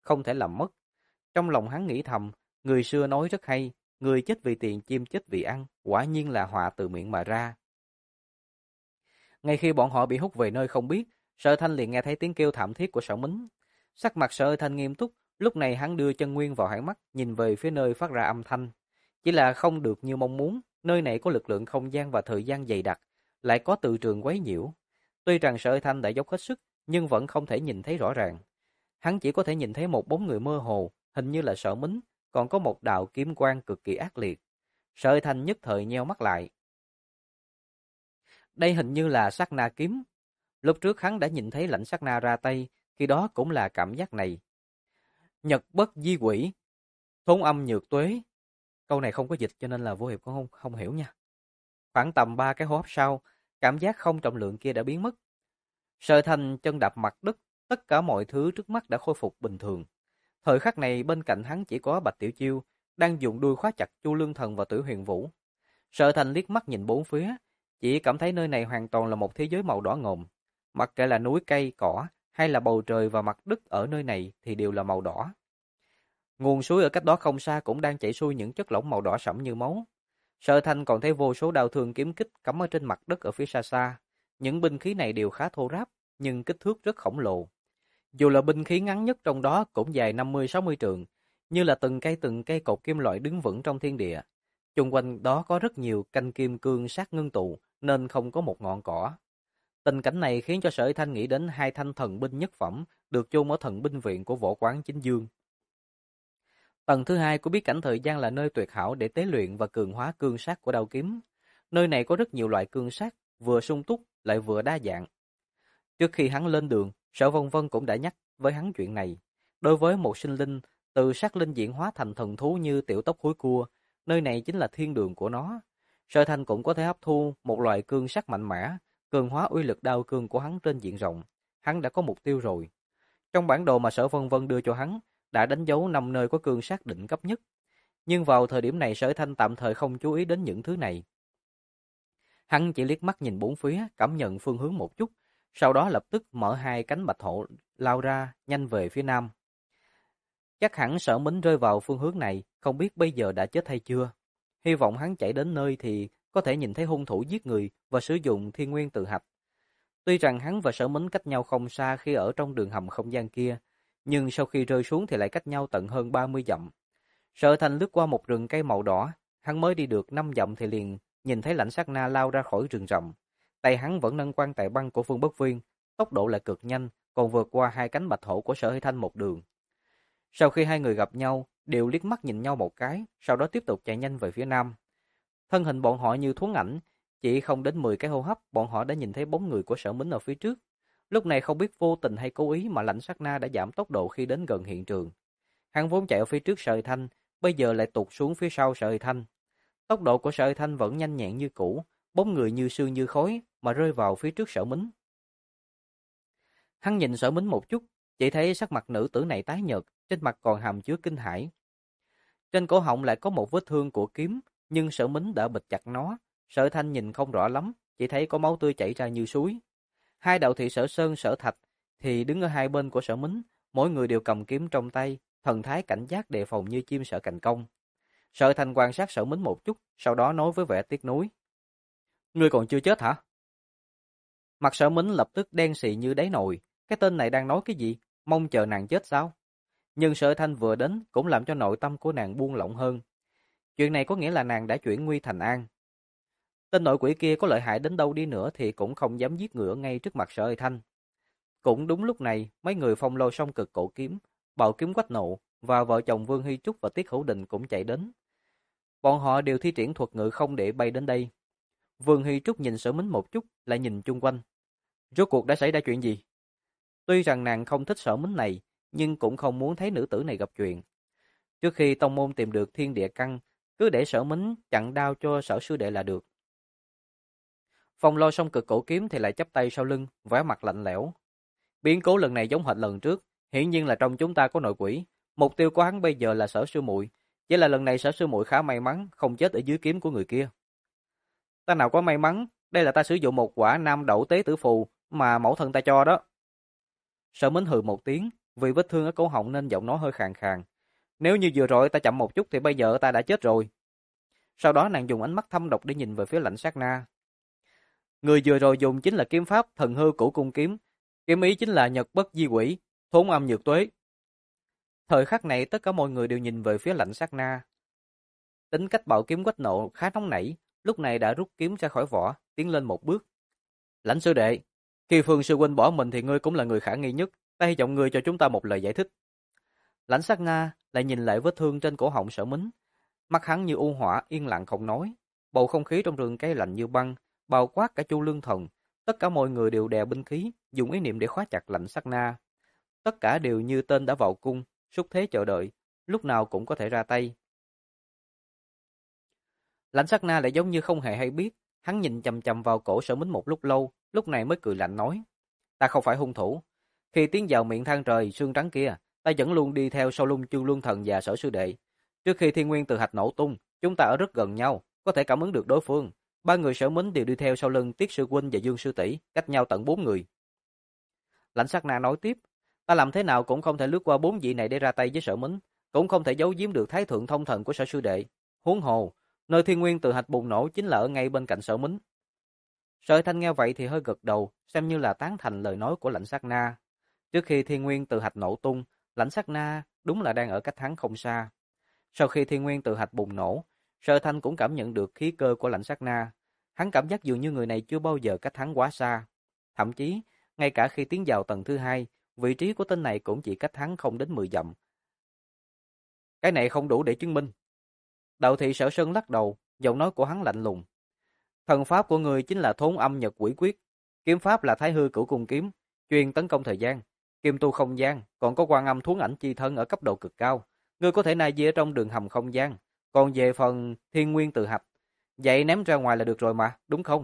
không thể làm mất. Trong lòng hắn nghĩ thầm, người xưa nói rất hay, người chết vì tiền, chim chết vì ăn, quả nhiên là họa từ miệng mà ra. Ngay khi bọn họ bị hút về nơi không biết, Sở Thanh liền nghe thấy tiếng kêu thảm thiết của Sở Mính. Sắc mặt Sở Thanh nghiêm túc, lúc này hắn đưa chân nguyên vào hõm mắt, nhìn về phía nơi phát ra âm thanh. Chỉ là không được như mong muốn, nơi này có lực lượng không gian và thời gian dày đặc, lại có từ trường quấy nhiễu. Tuy rằng Sở Thanh đã dốc hết sức, nhưng vẫn không thể nhìn thấy rõ ràng. Hắn chỉ có thể nhìn thấy một bóng người mơ hồ, hình như là Sở Mính, còn có một đạo kiếm quang cực kỳ ác liệt. Sở Thanh nhất thời nheo mắt lại. Đây hình như là sát na kiếm. Lúc trước hắn đã nhìn thấy lãnh sát na ra tay, khi đó cũng là cảm giác này. Nhật bất di quỷ, thốn âm nhược tuế. Câu này không có dịch cho nên là Vô Hiệp cũng không hiểu nha. Khoảng tầm 3 cái hô hấp sau, cảm giác không trọng lượng kia đã biến mất. Sở Thanh chân đạp mặt đất, tất cả mọi thứ trước mắt đã khôi phục bình thường. Thời khắc này bên cạnh hắn chỉ có Bạch Tiểu Chiêu, đang dùng đuôi khóa chặt Chu Lương Thần và Tử Huyền Vũ. Sở Thanh liếc mắt nhìn bốn phía, chỉ cảm thấy nơi này hoàn toàn là một thế giới màu đỏ ngòm. Mặc kệ là núi cây, cỏ, hay là bầu trời và mặt đất ở nơi này thì đều là màu đỏ. Nguồn suối ở cách đó không xa cũng đang chảy xuôi những chất lỏng màu đỏ sẫm như máu. Sở Thanh còn thấy vô số đao thương kiếm kích cắm ở trên mặt đất ở phía xa xa. Những binh khí này đều khá thô ráp, nhưng kích thước rất khổng lồ. Dù là binh khí ngắn nhất trong đó cũng dài 50-60 trượng, như là từng cây cột kim loại đứng vững trong thiên địa. Chung quanh đó có rất nhiều canh kim cương sát ngưng tụ, nên không có một ngọn cỏ. Tình cảnh này khiến cho Sở Thanh nghĩ đến hai thanh thần binh nhất phẩm được chôn ở thần binh viện của võ quán Chính Dương. Tầng thứ hai của bí cảnh thời gian là nơi tuyệt hảo để tế luyện và cường hóa cương sát của đao kiếm. Nơi này có rất nhiều loại cương sát, vừa sung túc lại vừa đa dạng. Trước khi hắn lên đường, Sở Vân Vân cũng đã nhắc với hắn chuyện này. Đối với một sinh linh, từ sát linh diễn hóa thành thần thú như tiểu tóc hối cua, nơi này chính là thiên đường của nó. Sở Thanh cũng có thể hấp thu một loại cương sát mạnh mẽ, cường hóa uy lực đao cương của hắn trên diện rộng. Hắn đã có mục tiêu rồi. Trong bản đồ mà Sở Vân Vân đưa cho hắn, đã đánh dấu 5 nơi có cương sát đỉnh cấp nhất. Nhưng vào thời điểm này Sở Thanh tạm thời không chú ý đến những thứ này. Hắn chỉ liếc mắt nhìn bốn phía, cảm nhận phương hướng một chút, sau đó lập tức mở hai cánh bạch hổ lao ra, nhanh về phía nam. Chắc hẳn Sở Mính rơi vào phương hướng này, không biết bây giờ đã chết hay chưa. Hy vọng hắn chạy đến nơi thì có thể nhìn thấy hung thủ giết người và sử dụng thiên nguyên tự hạch. Tuy rằng hắn và Sở Mính cách nhau không xa khi ở trong đường hầm không gian kia, nhưng sau khi rơi xuống thì lại cách nhau tận hơn 30 dặm. Sở Thanh lướt qua một rừng cây màu đỏ, hắn mới đi được 5 dặm thì liền nhìn thấy Lãnh Sát Na lao ra khỏi rừng rậm. Tay hắn vẫn nâng quan tài băng của Phương Bất Viên, tốc độ lại cực nhanh, còn vượt qua hai cánh bạch hổ của Sở Thanh một đường. Sau khi hai người gặp nhau, đều liếc mắt nhìn nhau một cái, sau đó tiếp tục chạy nhanh về phía nam. Thân hình bọn họ như thuấn ảnh, chỉ không đến 10 cái hô hấp, bọn họ đã nhìn thấy bóng người của Sở Mính ở phía trước. Lúc này không biết vô tình hay cố ý mà Lãnh Sát Na đã giảm tốc độ khi đến gần hiện trường. Hắn vốn chạy ở phía trước Sở Thanh, bây giờ lại tụt xuống phía sau Sở Thanh. Tốc độ của Sở Thanh vẫn nhanh nhẹn như cũ, bóng người như sương như khói mà rơi vào phía trước Sở Mính. Hắn nhìn Sở Mính một chút, chỉ thấy sắc mặt nữ tử này tái nhợt, trên mặt còn hàm chứa kinh hãi. Trên cổ họng lại có một vết thương của kiếm, nhưng Sở Mính đã bịt chặt nó. Sở Thanh nhìn không rõ lắm, chỉ thấy có máu tươi chảy ra như suối. Hai đạo thị Sở Sơn, Sở Thạch thì đứng ở hai bên của Sở Mính, mỗi người đều cầm kiếm trong tay, thần thái cảnh giác đề phòng như chim sợ cành công. Sở Thanh quan sát Sở Mính một chút, sau đó nói với vẻ tiếc nuối: "Ngươi còn chưa chết hả?" Mặt Sở Mính lập tức đen xì như đáy nồi, cái tên này đang nói cái gì? Mong chờ nàng chết sao? Nhưng Sở Thanh vừa đến cũng làm cho nội tâm của nàng buông lỏng hơn. Chuyện này có nghĩa là nàng đã chuyển nguy thành an. Tên nội quỷ kia có lợi hại đến đâu đi nữa thì cũng không dám giết người ở ngay trước mặt Sở Thanh. Cũng đúng lúc này, mấy người Phong Lôi Song Cực Cổ Kiếm, Bạo Kiếm Quách Nộ và vợ chồng Vương Hy Trúc và Tiết Hữu Đình cũng chạy đến. Bọn họ đều thi triển thuật ngự không để bay đến đây. Vương Hy Trúc nhìn Sở Mính một chút, lại nhìn chung quanh. Rốt cuộc đã xảy ra chuyện gì? Tuy rằng nàng không thích Sở Mính này, nhưng cũng không muốn thấy nữ tử này gặp chuyện. Trước khi tông môn tìm được thiên địa căn, cứ để Sở Mính chặn đao cho Sở sư đệ là được. Phong Lôi Song Cực Cổ Kiếm thì lại chắp tay sau lưng, vẻ mặt lạnh lẽo. Biến cố lần này giống hệt lần trước, hiển nhiên là trong chúng ta có nội quỷ. Mục tiêu của hắn bây giờ là Sở sư muội, chỉ là lần này Sở sư muội khá may mắn, không chết ở dưới kiếm của người kia. Ta nào có may mắn, đây là ta sử dụng một quả nam đậu tế tử phù mà mẫu thân ta cho đó. Sở Mính hừ một tiếng, vì vết thương ở cổ họng nên giọng nói hơi khàn khàn. Nếu như vừa rồi ta chậm một chút thì bây giờ ta đã chết rồi. Sau đó nàng dùng ánh mắt thâm độc để nhìn về phía Lãnh Sát Na. Người vừa rồi dùng chính là kiếm pháp Thần Hư Cửu Cung kiếm, kiếm ý chính là Nhật Bất Di Quỷ, Thốn Âm Nhược Tuế. Thời khắc này tất cả mọi người đều nhìn về phía Lãnh Sát Na. Tính cách bạo kiếm quách nộ khá nóng nảy, lúc này đã rút kiếm ra khỏi vỏ, tiến lên một bước. Lãnh sư đệ, khi Phương sư huynh bỏ mình thì ngươi cũng là người khả nghi nhất, ta hy vọng ngươi cho chúng ta một lời giải thích. Lãnh Sát Na lại nhìn lại vết thương trên cổ họng Sở Mính, mắt hắn như u hỏa yên lặng không nói. Bầu không khí trong rừng cây lạnh như băng, bao quát cả Chu Lương Thần. Tất cả mọi người đều đè binh khí, dùng ý niệm để khóa chặt Lãnh Sát Na. Tất cả đều như tên đã vào cung, xúc thế chờ đợi, lúc nào cũng có thể ra tay. Lãnh Sát Na lại giống như không hề hay biết, hắn nhìn chằm chằm vào cổ Sở Mính một lúc lâu, lúc này mới cười lạnh nói: "Ta không phải hung thủ. Khi tiến vào miệng than trời xương trắng kia, ta vẫn luôn đi theo sau lưng Chu Luân Thần và Sở sư đệ. Trước khi Thiên Nguyên Từ Hạch nổ tung, chúng ta ở rất gần nhau, có thể cảm ứng được đối phương. Ba người Sở Mính đều đi theo sau lưng Tiết sư huynh và Dương sư tỷ, cách nhau tận 4 người." Lãnh Sát Na nói tiếp: "Ta làm thế nào cũng không thể lướt qua 4 vị này để ra tay với Sở Mính, cũng không thể giấu giếm được Thái thượng thông thần của Sở sư đệ. Huống hồ, nơi Thiên Nguyên Từ Hạch bùng nổ chính là ở ngay bên cạnh Sở Mính." Sở Thanh nghe vậy thì hơi gật đầu, xem như là tán thành lời nói của Lãnh Sát Na. Trước khi Thiên Nguyên Từ Hạch nổ tung, Lãnh Sát Na đúng là đang ở cách hắn không xa. Sau khi Thiên Nguyên Từ Hạch bùng nổ, Sở Thanh cũng cảm nhận được khí cơ của Lãnh Sát Na. Hắn cảm giác dường như người này chưa bao giờ cách hắn quá xa. Thậm chí, ngay cả khi tiến vào tầng thứ hai, vị trí của tên này cũng chỉ cách hắn không đến 10 dặm. Cái này không đủ để chứng minh. Đạo thị Sở Sơn lắc đầu, giọng nói của hắn lạnh lùng. Thần pháp của người chính là Thốn Âm Nhật Quỷ Quyết, kiếm pháp là Thái Hư Cửu Cung kiếm, chuyên tấn công thời gian, kim tu không gian, còn có Quan Âm Thuấn Ảnh Chi Thân ở cấp độ cực cao. Ngươi có thể nai dĩa trong đường hầm không gian, còn về phần Thiên Nguyên Từ Hạch, vậy ném ra ngoài là được rồi mà, đúng không?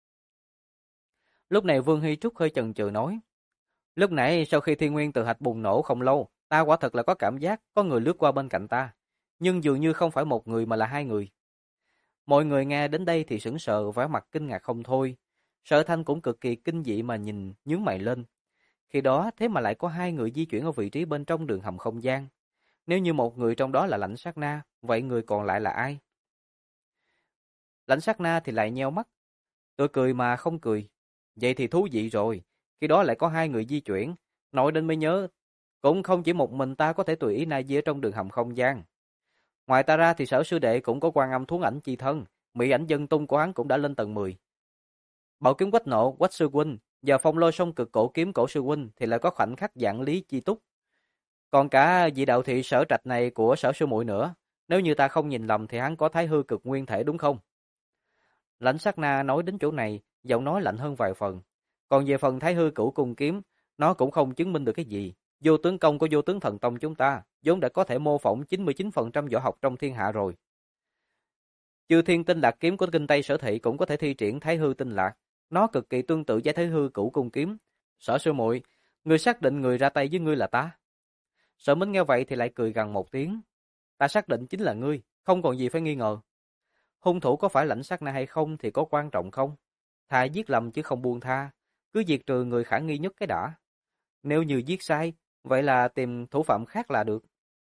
Lúc này Vương Hy Trúc hơi chần chừ nói, lúc nãy sau khi Thiên Nguyên Từ Hạch bùng nổ không lâu, ta quả thật là có cảm giác có người lướt qua bên cạnh ta, nhưng dường như không phải một người mà là hai người. Mọi người nghe đến đây thì sững sờ, vẻ mặt kinh ngạc không thôi. Sở Thanh cũng cực kỳ kinh dị mà nhìn, nhướng mày lên. Khi đó thế mà lại có hai người di chuyển ở vị trí bên trong đường hầm không gian. Nếu như một người trong đó là Lãnh Sát Na, vậy người còn lại là ai? Lãnh Sát Na thì lại nheo mắt, tôi cười mà không cười. Vậy thì thú vị rồi, khi đó lại có hai người di chuyển. Nói đến mới nhớ, cũng không chỉ một mình ta có thể tùy ý nai dĩa trong đường hầm không gian. Ngoài ta ra thì Sở sư đệ cũng có Quan Âm Thuấn Ảnh Chi Thân, mỹ ảnh dân tung của hắn cũng đã lên tầng 10. Bảo kiếm Quách Nộ, Quách sư huynh và Phong Lôi Song Cực cổ kiếm Cổ sư huynh thì lại có khoảnh khắc dạng Lý Chi Túc. Còn cả vị đạo thị Sở Trạch này của Sở sư muội nữa, nếu như ta không nhìn lầm thì hắn có Thái Hư Cực Nguyên thể đúng không? Lãnh Sát Na nói đến chỗ này, giọng nói lạnh hơn vài phần. Còn về phần Thái Hư Cửu Cung kiếm, nó cũng không chứng minh được cái gì. Vô tướng công của Vô tướng thần tông chúng ta vốn đã có thể mô phỏng 99% võ học trong thiên hạ rồi. Chư Thiên Tinh Lạc kiếm của Kinh Tây Sở Thị cũng có thể thi triển Thái Hư Tinh Lạc, nó cực kỳ tương tự với Thái Hư Cửu Cung kiếm. Sở sư muội, ngươi xác định người ra tay với ngươi là ta? Sở Minh nghe vậy thì lại cười gằn một tiếng. Ta xác định chính là ngươi, không còn gì phải nghi ngờ. Hung thủ có phải Lãnh Sát Na hay không thì có quan trọng không? Thà giết lầm chứ không buông tha, cứ diệt trừ người khả nghi nhất cái đã. Nếu như giết sai, vậy là tìm thủ phạm khác là được.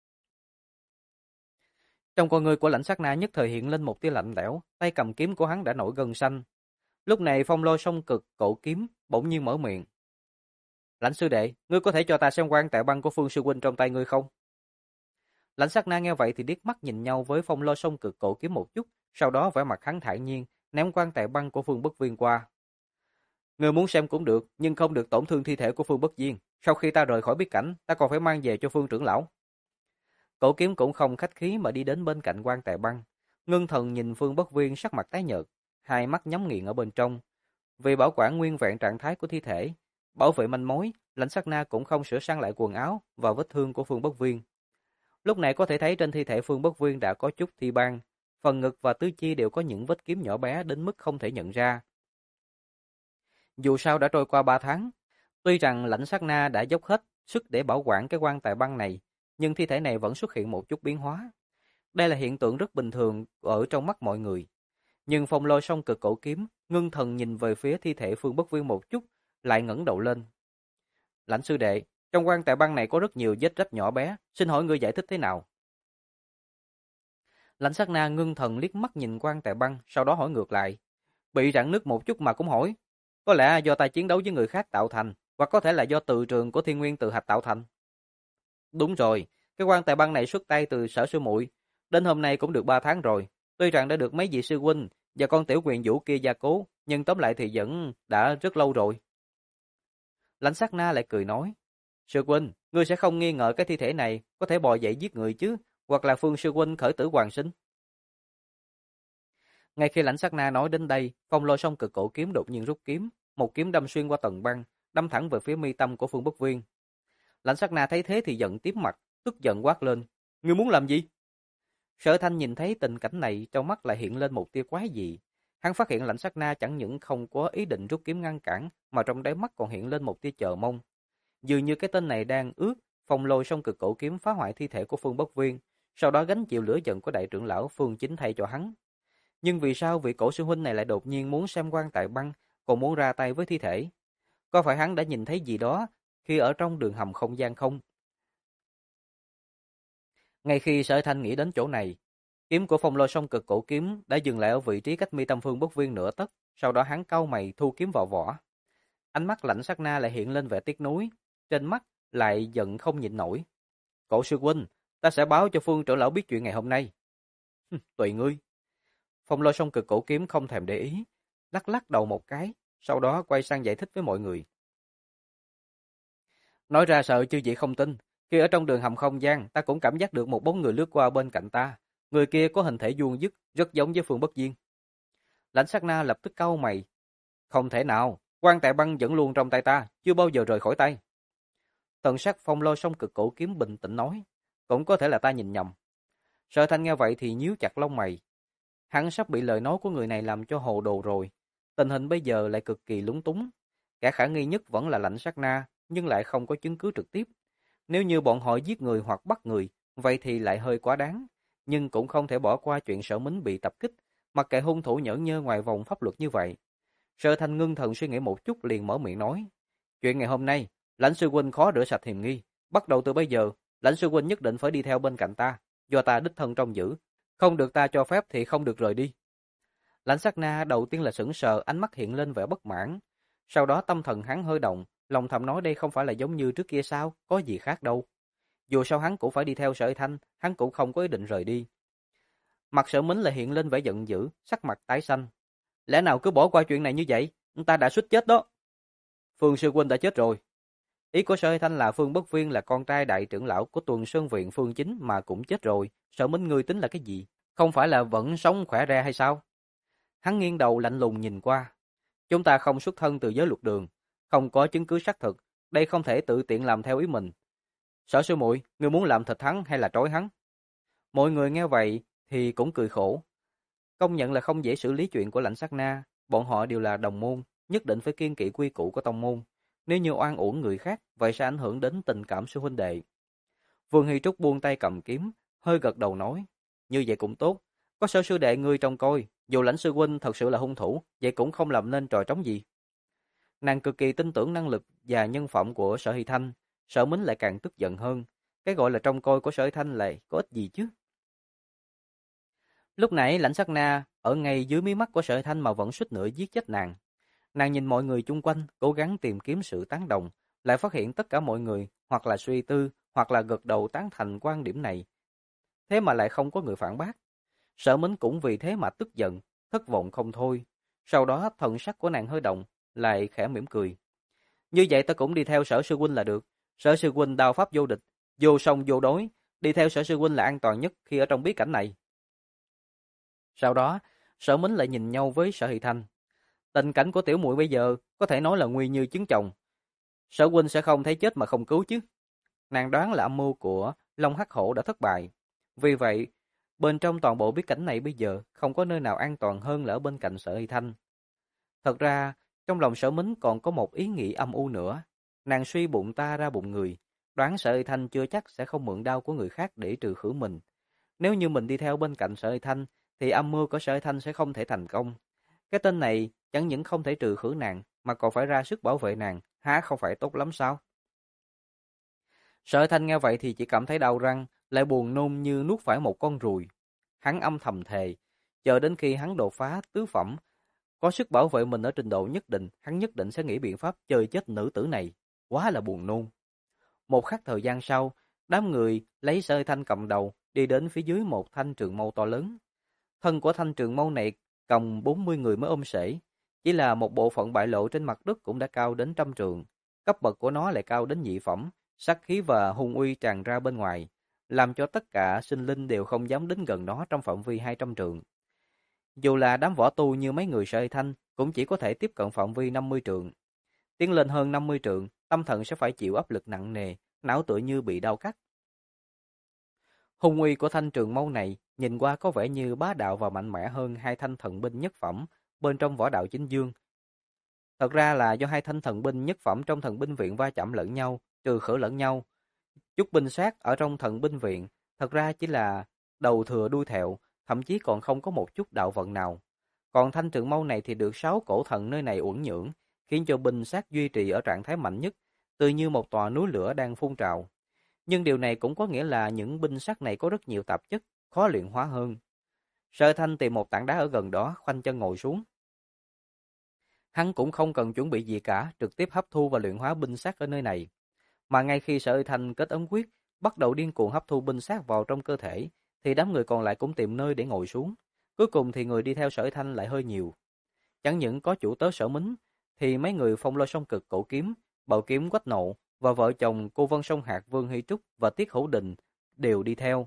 Trong con người của Lãnh Sát Na nhất thời hiện lên một tia lạnh lẽo, tay cầm kiếm của hắn đã nổi gân xanh. Lúc này Phong Lôi Song Cực cổ kiếm bỗng nhiên mở miệng. Lãnh sư đệ, ngươi có thể cho ta xem quan tệ băng của Phương sư huynh trong tay ngươi không? Lãnh Sát Na nghe vậy thì liếc mắt nhìn nhau với Phong Lôi Song Cực cổ kiếm một chút, sau đó vẻ mặt hắn thản nhiên, ném quan tệ băng của Phương Bất Viên qua. Ngươi muốn xem cũng được, nhưng không được tổn thương thi thể của Phương Bất Viên. Sau khi ta rời khỏi bí cảnh, ta còn phải mang về cho Phương trưởng lão. Cổ kiếm cũng không khách khí mà đi đến bên cạnh quan tệ băng. Ngưng thần nhìn Phương Bất Viên sắc mặt tái nhợt, hai mắt nhắm nghiền ở bên trong. Vì bảo quản nguyên vẹn trạng thái của thi thể, bảo vệ manh mối, Lãnh Sát Na cũng không sửa sang lại quần áo và vết thương của Phương Bất Viên. Lúc này có thể thấy trên thi thể Phương Bất Viên đã có chút thi ban, phần ngực và tứ chi đều có những vết kiếm nhỏ bé đến mức không thể nhận ra. Dù sao đã trôi qua 3 tháng, tuy rằng Lãnh Sát Na đã dốc hết sức để bảo quản cái quan tài băng này, nhưng thi thể này vẫn xuất hiện một chút biến hóa. Đây là hiện tượng rất bình thường ở trong mắt mọi người. Nhưng Phong Lôi Song Cực cổ kiếm, ngưng thần nhìn về phía thi thể Phương Bất Viên một chút, lại ngẩng đầu lên. Lãnh sư đệ, Trong quan tài băng này có rất nhiều vết rách nhỏ bé, xin hỏi ngươi giải thích thế nào? Lãnh Sát Na ngưng thần liếc mắt nhìn quan tài băng, sau đó hỏi ngược lại. Bị rạn nứt một chút mà cũng hỏi. Có lẽ do ta chiến đấu với người khác tạo thành, hoặc có thể là do từ trường của thiên nguyên tự hạch tạo thành. Đúng rồi, cái quan tài băng này xuất tay từ Sở sư muội, đến hôm nay cũng được 3 tháng rồi. Tuy rằng đã được mấy vị sư huynh và con tiểu quyền vũ kia gia cố, nhưng tóm lại thì vẫn đã rất lâu rồi. Lãnh Sát Na lại cười nói, sư huynh, ngươi sẽ không nghi ngờ cái thi thể này có thể bò dậy giết người chứ, hoặc là Phương sư huynh khởi tử hoàn sinh. Ngay khi Lãnh Sát Na nói đến đây, Phong Lôi Song Cực Cổ kiếm đột nhiên rút kiếm, một kiếm đâm xuyên qua tầng băng, đâm thẳng về phía mi tâm của Phương Bất Viên. Lãnh Sát Na thấy thế thì giận tím mặt, tức giận quát lên, ngươi muốn làm gì? Sở Thanh nhìn thấy tình cảnh này, trong mắt lại hiện lên một tia quái dị. Hắn phát hiện Lãnh Sát Na chẳng những không có ý định rút kiếm ngăn cản, mà trong đáy mắt còn hiện lên một tia chờ mong. Dường như cái tên này đang ước Phong Lôi Song Cực Cổ kiếm phá hoại thi thể của Phương Bất Viên, sau đó gánh chịu lửa giận của đại trưởng lão Phương Chính thay cho hắn. Nhưng vì sao vị cổ sư huynh này lại đột nhiên muốn xem quan tài băng, còn muốn ra tay với thi thể? Có phải hắn đã nhìn thấy gì đó khi ở trong đường hầm không gian không? Ngay khi Sở Thanh nghĩ đến chỗ này, kiếm của Phong Lôi Song Cực Cổ kiếm đã dừng lại ở vị trí cách mi tâm Phương Bất Viên nửa tấc, sau đó hắn cau mày thu kiếm vào vỏ. Ánh mắt Lãnh Sát Na lại hiện lên vẻ tiếc nuối, trên mắt lại giận không nhịn nổi. Cổ sư huynh, ta sẽ báo cho Phương trưởng lão biết chuyện ngày hôm nay. Tùy ngươi. Phong Lôi Song Cực Cổ kiếm không thèm để ý, lắc lắc đầu một cái, sau đó quay sang giải thích với mọi người. Nói ra sợ chư vị không tin, khi ở trong đường hầm không gian, ta cũng cảm giác được một bóng người lướt qua bên cạnh ta. Người kia có hình thể vuông vức, rất giống với Phương Bất Viên. Lãnh Sát Na lập tức cau mày. Không thể nào, quan tài băng vẫn luôn trong tay ta, chưa bao giờ rời khỏi tay. Thần sắc Phong Lôi Song Cực Cổ kiếm bình tĩnh nói, cũng có thể là ta nhìn nhầm. Sở Thanh nghe vậy thì nhíu chặt lông mày. Hắn sắp bị lời nói của người này làm cho hồ đồ rồi. Tình hình bây giờ lại cực kỳ lúng túng. Kẻ khả nghi nhất vẫn là Lãnh Sát Na, nhưng lại không có chứng cứ trực tiếp. Nếu như bọn họ giết người hoặc bắt người, vậy thì lại hơi quá đáng. Nhưng cũng không thể bỏ qua chuyện Sở Mính bị tập kích, mặc kệ hung thủ nhởn nhơ ngoài vòng pháp luật như vậy. Sở Thanh ngưng thần suy nghĩ một chút liền mở miệng nói. Chuyện ngày hôm nay, Lãnh sư huynh khó rửa sạch hiềm nghi. Bắt đầu từ bây giờ, Lãnh sư huynh nhất định phải đi theo bên cạnh ta, do ta đích thân trông giữ. Không được ta cho phép thì không được rời đi. Lãnh Sát Na đầu tiên là sững sờ, ánh mắt hiện lên vẻ bất mãn. Sau đó tâm thần hắn hơi động, lòng thầm nói đây không phải là giống như trước kia sao, có gì khác đâu. Dù sao hắn cũng phải đi theo Sở Thanh, hắn cũng không có ý định rời đi. Mặt Sở Mính lại hiện lên vẻ giận dữ, sắc mặt tái xanh. Lẽ nào cứ bỏ qua chuyện này như vậy, ta đã suýt chết đó. Phương sư huynh đã chết rồi. Ý của Sở Thanh là Phương Bất Viên là con trai đại trưởng lão của Tuần Sơn Viện Phương Chính mà cũng chết rồi. Sở Mính ngươi tính là cái gì? Không phải là vẫn sống khỏe re hay sao? Hắn nghiêng đầu lạnh lùng nhìn qua. Chúng ta không xuất thân từ giới luật đường, không có chứng cứ xác thực, đây không thể tự tiện làm theo ý mình. Sở sư muội, ngươi muốn làm thịt hắn hay là trói hắn? Mọi người nghe vậy thì cũng cười khổ. Công nhận là không dễ xử lý chuyện của Lãnh Sát Na, bọn họ đều là đồng môn, nhất định phải kiêng kỵ quy củ của tông môn. Nếu như oan uổng người khác, vậy sẽ ảnh hưởng đến tình cảm sư huynh đệ. Vương Hy Trúc buông tay cầm kiếm, hơi gật đầu nói, như vậy cũng tốt, có Sở sư đệ ngươi trông coi, dù Lãnh sư huynh thật sự là hung thủ, vậy cũng không làm nên trò trống gì. Nàng cực kỳ tin tưởng năng lực và nhân phẩm của Sở Hy Thanh, Sở Mính lại càng tức giận hơn, cái gọi là trông coi của Sở Hy Thanh lại có ích gì chứ? Lúc nãy Lãnh Sát Na ở ngay dưới mí mắt của Sở Hy Thanh mà vẫn suýt nữa giết chết nàng. Nàng nhìn mọi người chung quanh, cố gắng tìm kiếm sự tán đồng, lại phát hiện tất cả mọi người hoặc là suy tư, hoặc là gật đầu tán thành quan điểm này. Thế mà lại không có người phản bác. Sở Mính cũng vì thế mà tức giận, thất vọng không thôi. Sau đó thần sắc của nàng hơi động, lại khẽ mỉm cười. Như vậy ta cũng đi theo Sở sư huynh là được. Sở sư huynh đao pháp vô địch, vô song vô đối, đi theo Sở sư huynh là an toàn nhất khi ở trong bí cảnh này. Sau đó, Sở Mính lại nhìn nhau với Sở Hy Thanh. Tình cảnh của tiểu muội bây giờ có thể nói là nguy như trứng chồng. Sở huynh sẽ không thấy chết mà không cứu chứ? Nàng đoán là âm mưu của Long Hắc Hổ đã thất bại. Vì vậy, bên trong toàn bộ bí cảnh này bây giờ không có nơi nào an toàn hơn là ở bên cạnh Sở Hy Thanh. Thật ra, trong lòng Sở Mính còn có một ý nghĩ âm u nữa. Nàng suy bụng ta ra bụng người, đoán Sở Hy Thanh chưa chắc sẽ không mượn đao của người khác để trừ khử mình. Nếu như mình đi theo bên cạnh Sở Hy Thanh, thì âm mưu của Sở Hy Thanh sẽ không thể thành công. Cái tên này chẳng những không thể trừ khử nàng, mà còn phải ra sức bảo vệ nàng, há không phải tốt lắm sao? Sở Thanh nghe vậy thì chỉ cảm thấy đau răng, lại buồn nôn như nuốt phải một con ruồi. Hắn âm thầm thề, chờ đến khi hắn đột phá tứ phẩm, có sức bảo vệ mình ở trình độ nhất định, hắn nhất định sẽ nghĩ biện pháp chơi chết nữ tử này. Quá là buồn nôn. Một khắc thời gian sau, đám người lấy Sở Thanh cầm đầu, đi đến phía dưới một thanh trường mâu to lớn. Thân của thanh trường mâu này còng 40 người mới ôm sể, chỉ là một bộ phận bại lộ trên mặt đất cũng đã cao đến trăm trượng. Cấp bậc của nó lại cao đến nhị phẩm, sát khí và hung uy tràn ra bên ngoài, làm cho tất cả sinh linh đều không dám đến gần nó trong phạm vi 200 trượng. Dù là đám võ tu như mấy người Sở Thanh cũng chỉ có thể tiếp cận phạm vi 50 trượng. Tiến lên hơn 50 trượng, tâm thần sẽ phải chịu áp lực nặng nề, não tựa như bị đau cắt. Hung uy của thanh trường mâu này nhìn qua có vẻ như bá đạo và mạnh mẽ hơn hai thanh thần binh nhất phẩm bên trong võ đạo chính dương. Thật ra là do hai thanh thần binh nhất phẩm trong thần binh viện va chạm lẫn nhau, trừ khử lẫn nhau. Chút binh sát ở trong thần binh viện thật ra chỉ là đầu thừa đuôi thẹo, thậm chí còn không có một chút đạo vận nào. Còn thanh trường mâu này thì được 6 cổ thần nơi này uẩn nhưỡng, khiến cho binh sát duy trì ở trạng thái mạnh nhất, tựa như một tòa núi lửa đang phun trào. Nhưng điều này cũng có nghĩa là những binh sắt này có rất nhiều tạp chất, khó luyện hóa hơn. Sở Thanh tìm một tảng đá ở gần đó, khoanh chân ngồi xuống. Hắn cũng không cần chuẩn bị gì cả, trực tiếp hấp thu và luyện hóa binh sắt ở nơi này. Mà ngay khi Sở Thanh kết ấn quyết, bắt đầu điên cuồng hấp thu binh sắt vào trong cơ thể, thì đám người còn lại cũng tìm nơi để ngồi xuống. Cuối cùng thì người đi theo Sở Thanh lại hơi nhiều. Chẳng những có chủ tớ Sở Mính, thì mấy người Phong Lôi Song Cực Cổ Kiếm, Bạo Kiếm Quách Nộ và vợ chồng cô Vân Song Hạc Vương Hy Trúc và Tiết Hữu Đình đều đi theo.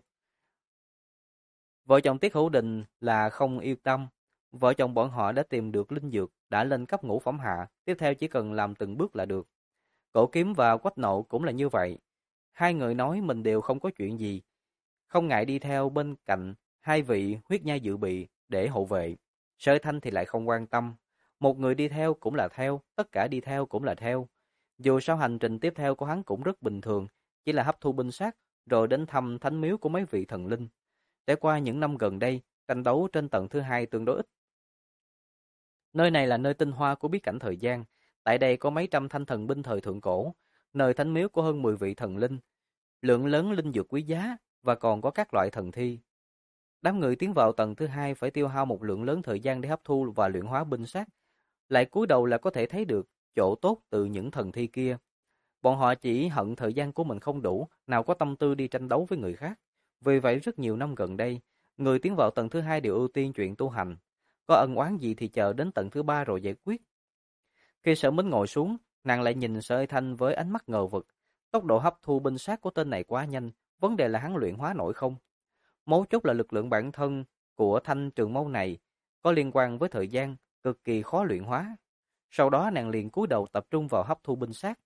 Vợ chồng Tiết Hữu Đình là không yên tâm. Vợ chồng bọn họ đã tìm được linh dược, đã lên cấp ngũ phẩm hạ, tiếp theo chỉ cần làm từng bước là được. Cổ Kiếm và Quách Nộ cũng là như vậy. Hai người nói mình đều không có chuyện gì, không ngại đi theo bên cạnh hai vị huyết nhai dự bị để hộ vệ. Sở Thanh thì lại không quan tâm. Một người đi theo cũng là theo, tất cả đi theo cũng là theo. Dù sao hành trình tiếp theo của hắn cũng rất bình thường, chỉ là hấp thu binh sát, rồi đến thăm thánh miếu của mấy vị thần linh. Trải qua những năm gần đây, tranh đấu trên tầng thứ hai tương đối ít. Nơi này là nơi tinh hoa của bí cảnh thời gian. Tại đây có mấy trăm thanh thần binh thời thượng cổ, nơi thánh miếu của hơn 10 vị thần linh, lượng lớn linh dược quý giá và còn có các loại thần thi. Đám người tiến vào tầng thứ hai phải tiêu hao một lượng lớn thời gian để hấp thu và luyện hóa binh sát. Lại cúi đầu là có thể thấy được chỗ tốt từ những thần thi kia. Bọn họ chỉ hận thời gian của mình không đủ, nào có tâm tư đi tranh đấu với người khác. Vì vậy rất nhiều năm gần đây, người tiến vào tầng thứ hai đều ưu tiên chuyện tu hành. Có ân oán gì thì chờ đến tầng thứ ba rồi giải quyết. Khi Sở Mính ngồi xuống, nàng lại nhìn Sở Thanh với ánh mắt ngờ vực. Tốc độ hấp thu binh sát của tên này quá nhanh, vấn đề là hắn luyện hóa nổi không? Mấu chốt là lực lượng bản thân của thanh trường mâu này có liên quan với thời gian, cực kỳ khó luyện hóa. Sau đó nàng liền cúi đầu tập trung vào hấp thu binh sát.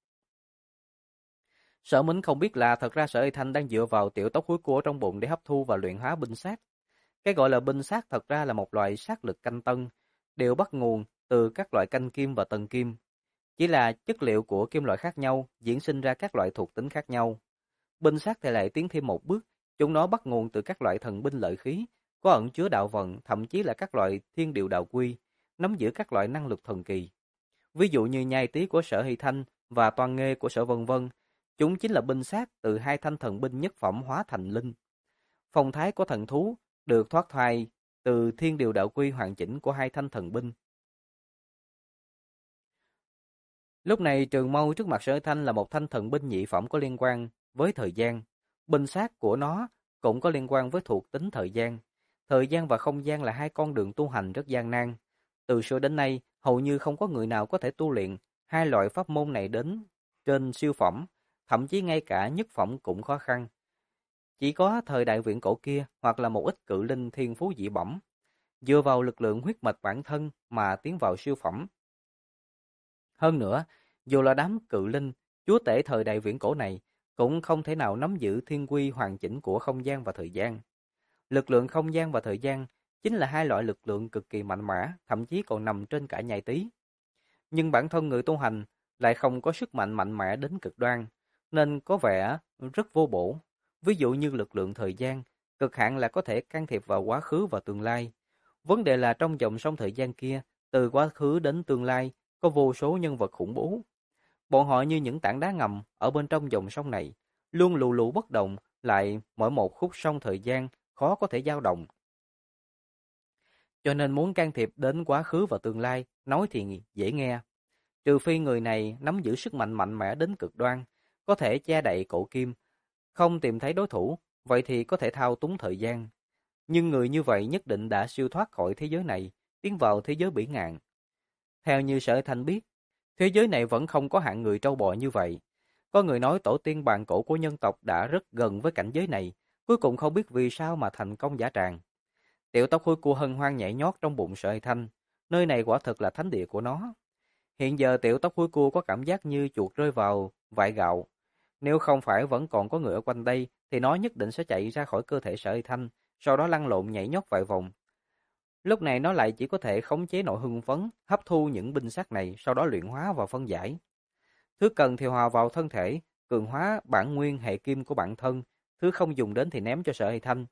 Sở Mính không biết là thật ra Sở Thanh đang dựa vào tiểu tóc húi cua trong bụng để hấp thu và luyện hóa binh sát. Cái gọi là binh sát thật ra là một loại sát lực canh tân, đều bắt nguồn từ các loại canh kim và tần kim. Chỉ là chất liệu của kim loại khác nhau diễn sinh ra các loại thuộc tính khác nhau. Binh sát thì lại tiến thêm một bước, chúng nó bắt nguồn từ các loại thần binh lợi khí, có ẩn chứa đạo vận, thậm chí là các loại thiên điệu đạo quy, nắm giữ các loại năng lực thần kỳ. Ví dụ như nhai tí của Sở Hy Thanh và toan nghê của Sở Vân Vân, chúng chính là binh sát từ hai thanh thần binh nhất phẩm hóa thành linh. Phong thái của thần thú được thoát thai từ thiên điều đạo quy hoàn chỉnh của hai thanh thần binh. Lúc này trường mâu trước mặt Sở Thanh là một thanh thần binh nhị phẩm có liên quan với thời gian. Binh sát của nó cũng có liên quan với thuộc tính thời gian. Thời gian và không gian là hai con đường tu hành rất gian nan. Từ xưa đến nay, hầu như không có người nào có thể tu luyện hai loại pháp môn này đến trên siêu phẩm, thậm chí ngay cả nhất phẩm cũng khó khăn. Chỉ có thời đại viễn cổ kia hoặc là một ít cự linh thiên phú dị bẩm, dựa vào lực lượng huyết mạch bản thân mà tiến vào siêu phẩm. Hơn nữa, dù là đám cự linh, chúa tể thời đại viễn cổ này, cũng không thể nào nắm giữ thiên quy hoàn chỉnh của không gian và thời gian. Lực lượng không gian và thời gian chính là hai loại lực lượng cực kỳ mạnh mẽ, thậm chí còn nằm trên cả nhai tí. Nhưng bản thân người tu hành lại không có sức mạnh mạnh mẽ đến cực đoan, nên có vẻ rất vô bổ. Ví dụ như lực lượng thời gian, cực hạn là có thể can thiệp vào quá khứ và tương lai. Vấn đề là trong dòng sông thời gian kia, từ quá khứ đến tương lai, có vô số nhân vật khủng bố. Bọn họ như những tảng đá ngầm ở bên trong dòng sông này, luôn lù lù bất động, lại mỗi một khúc sông thời gian khó có thể dao động. Cho nên muốn can thiệp đến quá khứ và tương lai, nói thì dễ nghe. Trừ phi người này nắm giữ sức mạnh mạnh mẽ đến cực đoan, có thể che đậy cổ kim, không tìm thấy đối thủ, vậy thì có thể thao túng thời gian. Nhưng người như vậy nhất định đã siêu thoát khỏi thế giới này, tiến vào thế giới bỉ ngạn. Theo như Sở Thanh biết, thế giới này vẫn không có hạng người trâu bò như vậy. Có người nói tổ tiên bàn cổ của nhân tộc đã rất gần với cảnh giới này, cuối cùng không biết vì sao mà thành công dã tràng. Tiểu tóc hôi cua hân hoan nhảy nhót trong bụng Sở Thanh, nơi này quả thực là thánh địa của nó. Hiện giờ tiểu tóc hôi cua có cảm giác như chuột rơi vào vại gạo. Nếu không phải vẫn còn có người ở quanh đây, thì nó nhất định sẽ chạy ra khỏi cơ thể Sở Thanh, sau đó lăn lộn nhảy nhót vài vòng. Lúc này nó lại chỉ có thể khống chế nội hưng phấn, hấp thu những binh sắc này, sau đó luyện hóa và phân giải. Thứ cần thì hòa vào thân thể, cường hóa bản nguyên hệ kim của bản thân, thứ không dùng đến thì ném cho Sở Hy Thanh.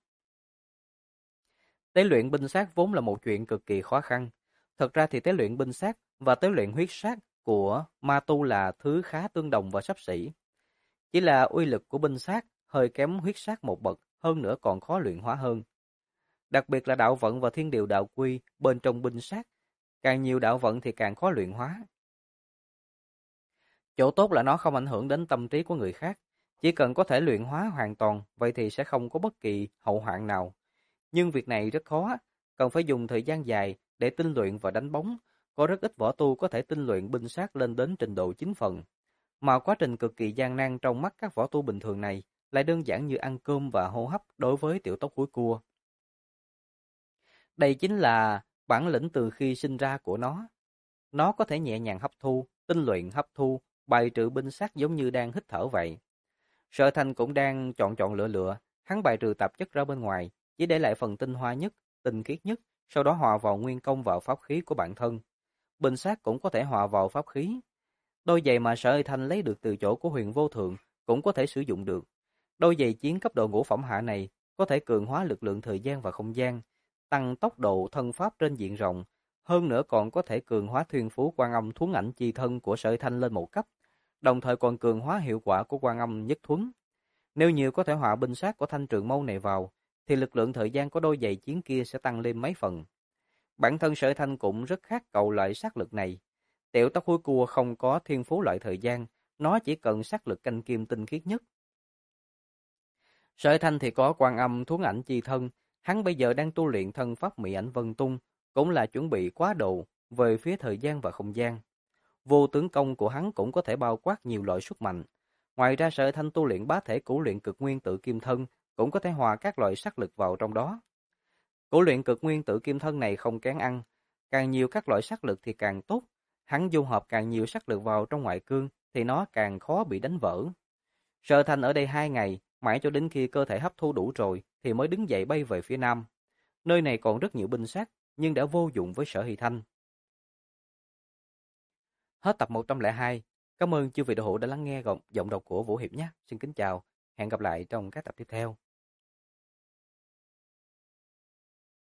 Tế luyện binh sát vốn là một chuyện cực kỳ khó khăn. Thật ra thì tế luyện binh sát và tế luyện huyết sát của ma tu là thứ khá tương đồng và xấp xỉ. Chỉ là uy lực của binh sát hơi kém huyết sát một bậc, hơn nữa còn khó luyện hóa hơn. Đặc biệt là đạo vận và thiên điều đạo quy bên trong binh sát, càng nhiều đạo vận thì càng khó luyện hóa. Chỗ tốt là nó không ảnh hưởng đến tâm trí của người khác, chỉ cần có thể luyện hóa hoàn toàn, vậy thì sẽ không có bất kỳ hậu hoạn nào. Nhưng việc này rất khó, cần phải dùng thời gian dài để tinh luyện và đánh bóng, có rất ít võ tu có thể tinh luyện binh sát lên đến trình độ 9 phần. Mà quá trình cực kỳ gian nan trong mắt các võ tu bình thường này lại đơn giản như ăn cơm và hô hấp đối với tiểu tóc cuối cua. Đây chính là bản lĩnh từ khi sinh ra của nó. Nó có thể nhẹ nhàng hấp thu, tinh luyện hấp thu, bài trừ binh sát giống như đang hít thở vậy. Sở Thành cũng đang chọn lựa lựa, hắn bài trừ tạp chất ra bên ngoài, chỉ để lại phần tinh hoa nhất, tinh khiết nhất, sau đó hòa vào nguyên công vào pháp khí của bản thân. Binh sát cũng có thể hòa vào pháp khí. Đôi giày mà Sở Thành lấy được từ chỗ của Huyền Vô Thượng cũng có thể sử dụng được. Đôi giày chiến cấp độ ngũ phẩm hạ này có thể cường hóa lực lượng thời gian và không gian, tăng tốc độ thân pháp trên diện rộng, hơn nữa còn có thể cường hóa thuyền phú Quan Âm Thuấn Ảnh Chi Thân của Sở Thanh lên một cấp, đồng thời còn cường hóa hiệu quả của Quan Âm Nhất Thuấn. Nếu nhiều có thể hòa binh sát của thanh trường mâu này vào, thì lực lượng thời gian của đôi giày chiến kia sẽ tăng lên mấy phần. Bản thân Sở Thanh cũng rất khát cầu loại sát lực này. Tiểu tóc hôi cua không có thiên phú loại thời gian, nó chỉ cần sát lực canh kim tinh khiết nhất. Sở Thanh thì có Quan Âm Thuấn Ảnh Chi Thân, hắn bây giờ đang tu luyện thân pháp Mỹ Ảnh Vân Tung, cũng là chuẩn bị quá độ về phía thời gian và không gian. Vô tướng công của hắn cũng có thể bao quát nhiều loại sức mạnh. Ngoài ra Sở Thanh tu luyện bá thể cửu luyện cực nguyên tự kim thân, cũng có thể hòa các loại sắc lực vào trong đó. Cửu luyện cực nguyên tự kim thân này không kén ăn, càng nhiều các loại sắc lực thì càng tốt. Hắn dung hợp càng nhiều sắc lực vào trong ngoại cương thì nó càng khó bị đánh vỡ. Sở Thanh ở đây 2 ngày, mãi cho đến khi cơ thể hấp thu đủ rồi thì mới đứng dậy bay về phía nam. Nơi này còn rất nhiều binh sát, nhưng đã vô dụng với Sở Hy Thanh. Hết tập 102. Cảm ơn chư vị đạo hữu đã lắng nghe giọng đọc của Vũ Hiệp nhé. Xin kính chào, hẹn gặp lại trong các tập tiếp theo.